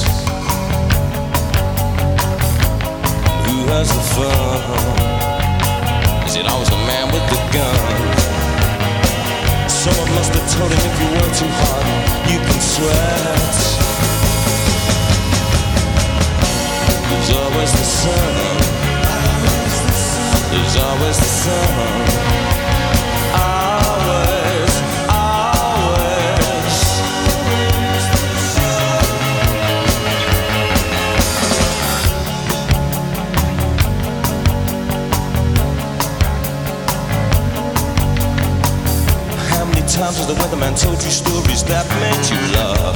Speaker 10: Who has the fun? Is it always the man with the gun? Someone must have told him if you work too hard, you can sweat. There's always the sun. There's always the sun. Times as the weatherman told you stories that made you laugh.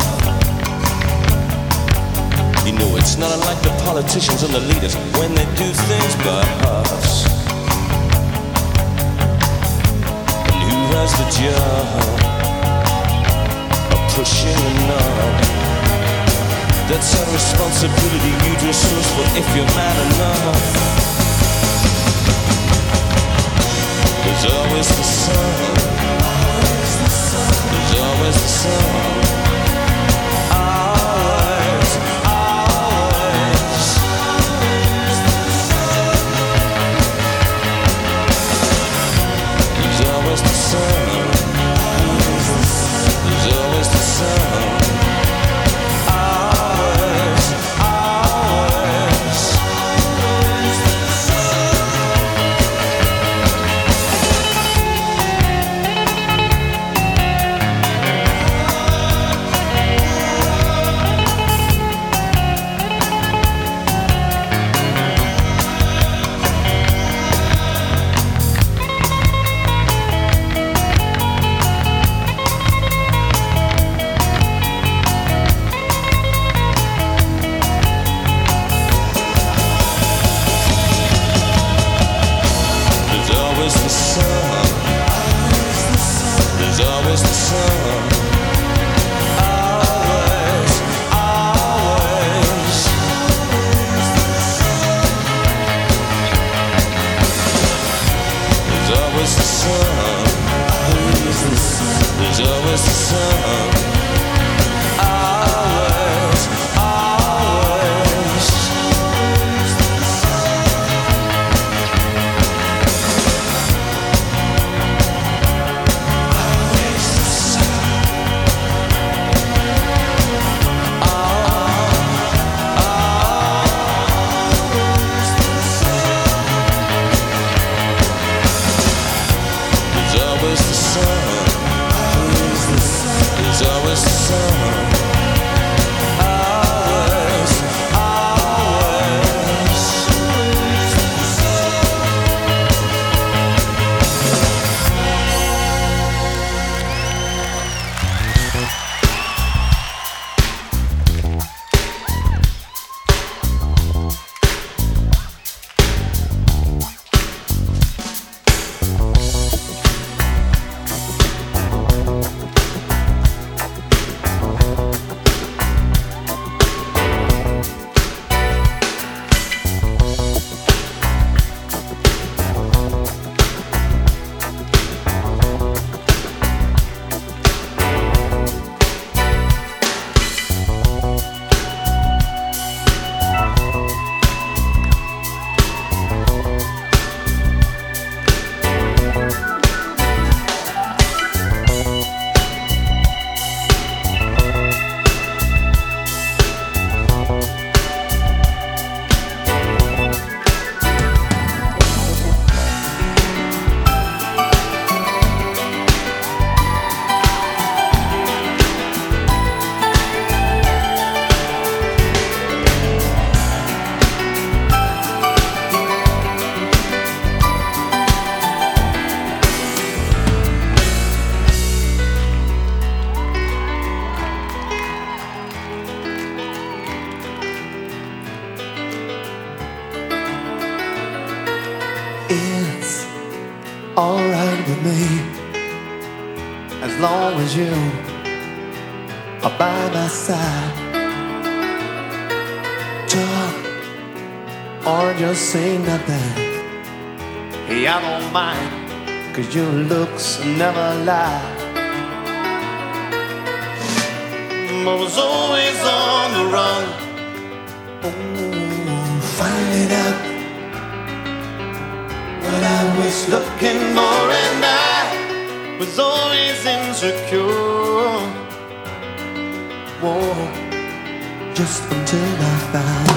Speaker 10: You know it's not unlike the politicians and the leaders when they do things by halves. And who has the job of pushing the knob? That's a responsibility you'd resourceful if you're mad enough. There's always the sun. There's always the sun. Always, always. There's always the sun. There's always the sun. Always, always. There's always
Speaker 11: alright with me, as long as you are by my side. Talk or just say nothing. Hey, I don't mind, 'cause your looks never lie. I was always on the run. Oh, finding out what I was looking for, and I was always insecure. Whoa, just until I found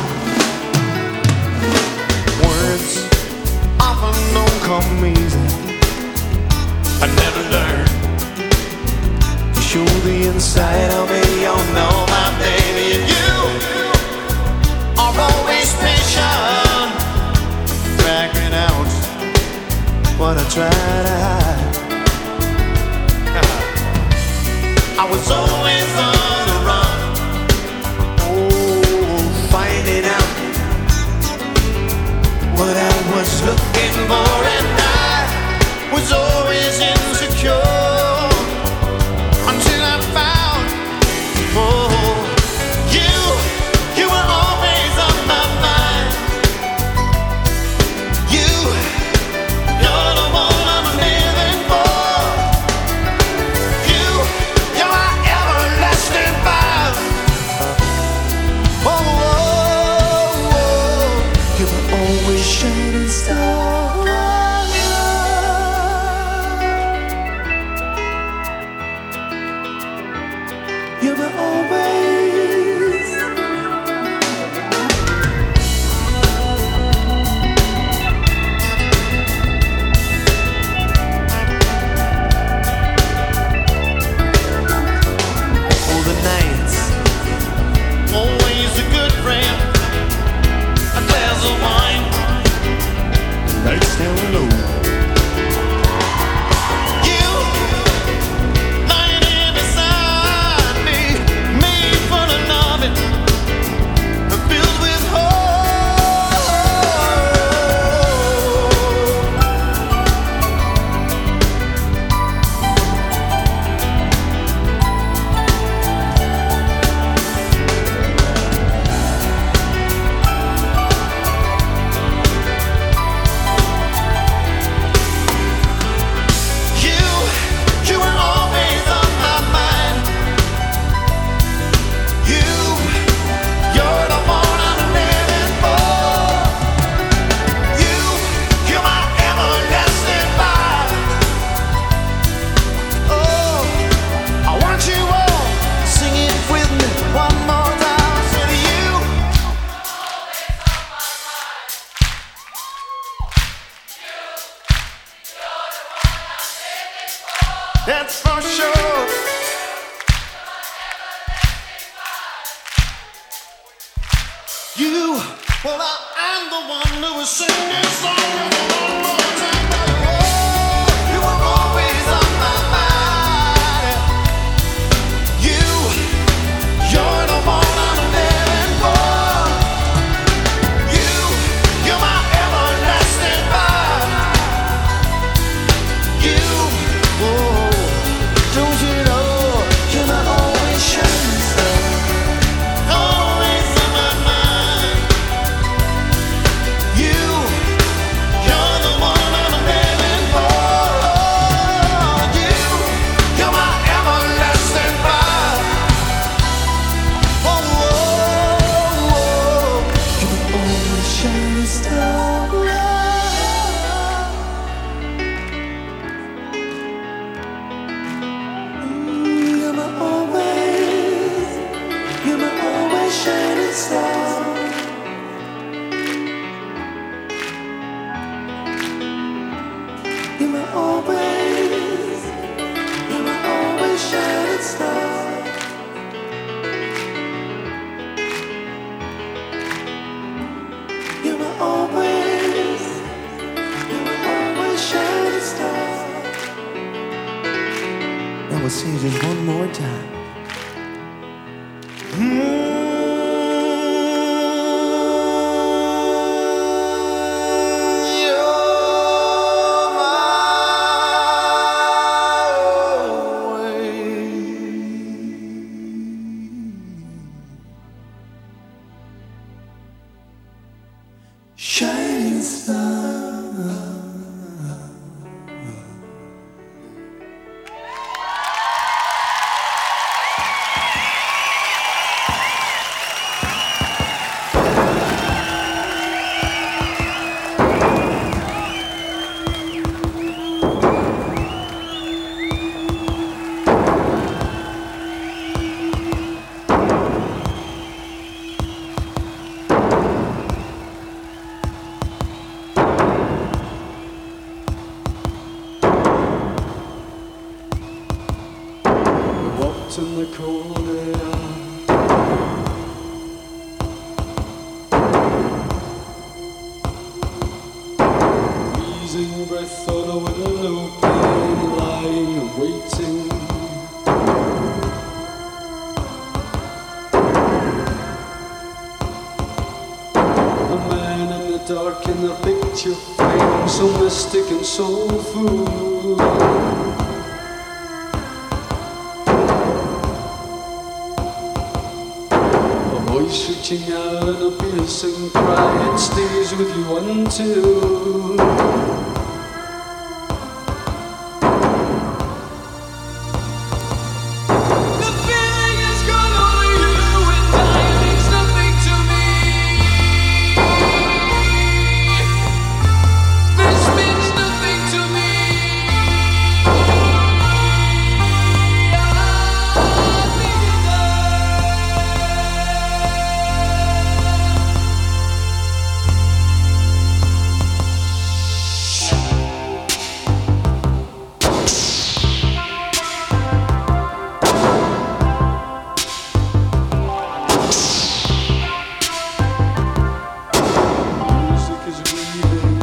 Speaker 11: words often don't come easy. I never learned to show the inside of me. You know, my baby, and you are always patient, dragging out what I try to hide. I was always on the run. Oh, finding out what I was looking for, and I was always insecure until I found, oh, you were always on my mind. You're the one I'm living for. You're my everlasting fire. Oh, oh, oh, you were always shining star. You were always. Oh, the nights, always a good friend. A glass of wine, lights down low. You lying here beside me, made fun of loving, filled with hope. You were always on my mind. You're the one I'm living for. You're my everlasting fire. Oh, I want you all sing it with me one more time. Say to you. That's for sure. You, well, I'm the one who was singing this song one more time. Oh, you were always on my mind. You're the one I'm living for. You're my everlasting fire. Oh, don't you know you're my always shining star? Always on my mind. You're the one I'm living for. You're my everlasting fire. Oh, oh, oh, you're my always shining star. You're my always shining star. You're my always shining star. You're my always shining star. Now we'll sing it just one more time. You're my
Speaker 12: out in the cold air. Freezing breath on a window pane, lying and waiting. A man in the dark in the picture frame, so mystic and soulful. Voice reaching out in a piercing cry, it stays with you until
Speaker 5: the feeling has gone over you and dying means nothing to me. This means nothing to me. I'll be
Speaker 12: music is breathing.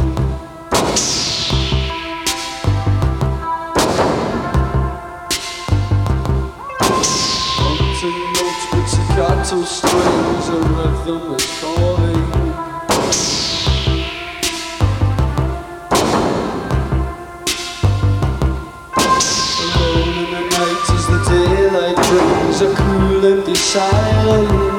Speaker 12: Haunting notes, pizzicato strings, a rhythm is calling. Alone in the night as the daylight brings a cool empty silence.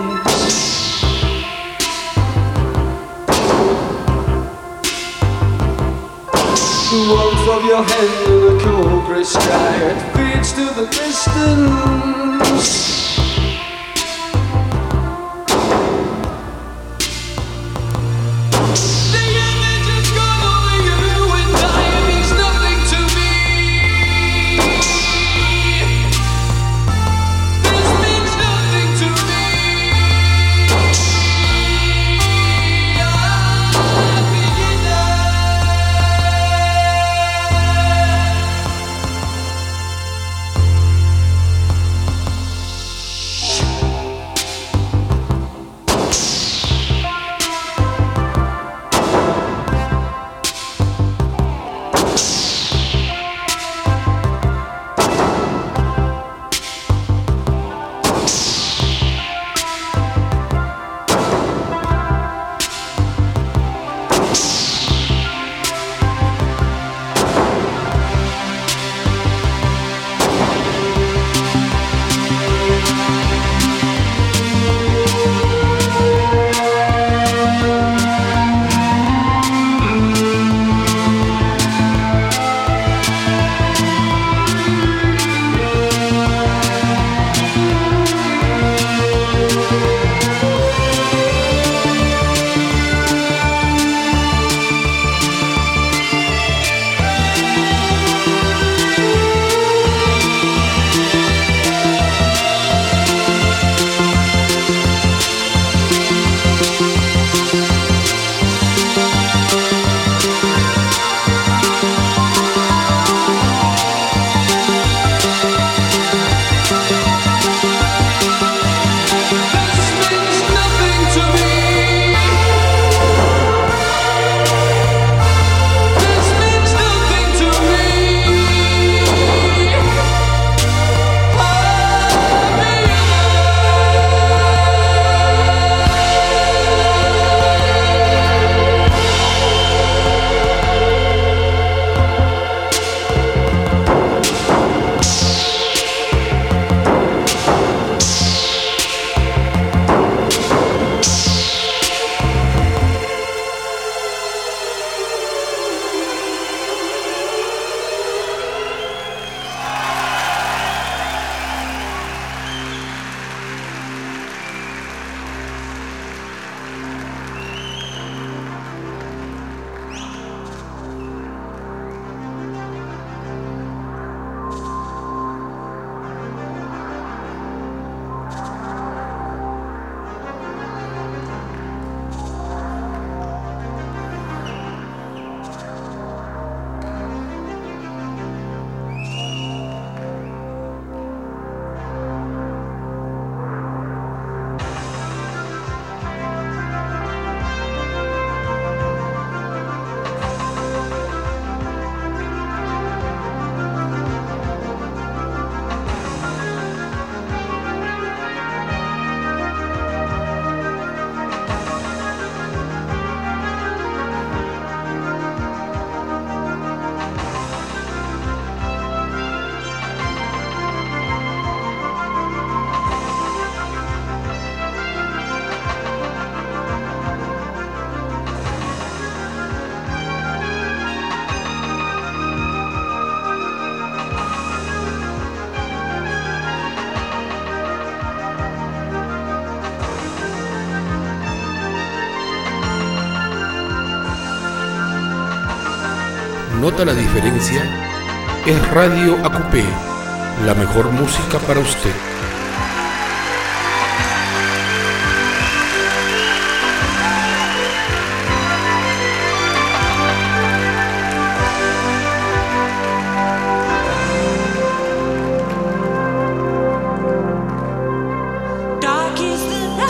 Speaker 12: The warmth of your hand in the cold grey sky, it fades to the distance.
Speaker 5: the image has gone over you and dying means nothing to me. This means nothing to me. I'll be there.
Speaker 3: nota la diferencia, es Radio AQP, la mejor música para usted.
Speaker 7: Dark is the night.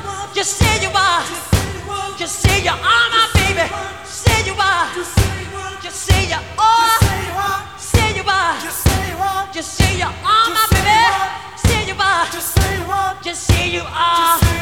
Speaker 7: Just say you are. Just say you are my baby. Say you are. Just say you are. Say you are. Just say you are my baby. Say you are. Just say you are.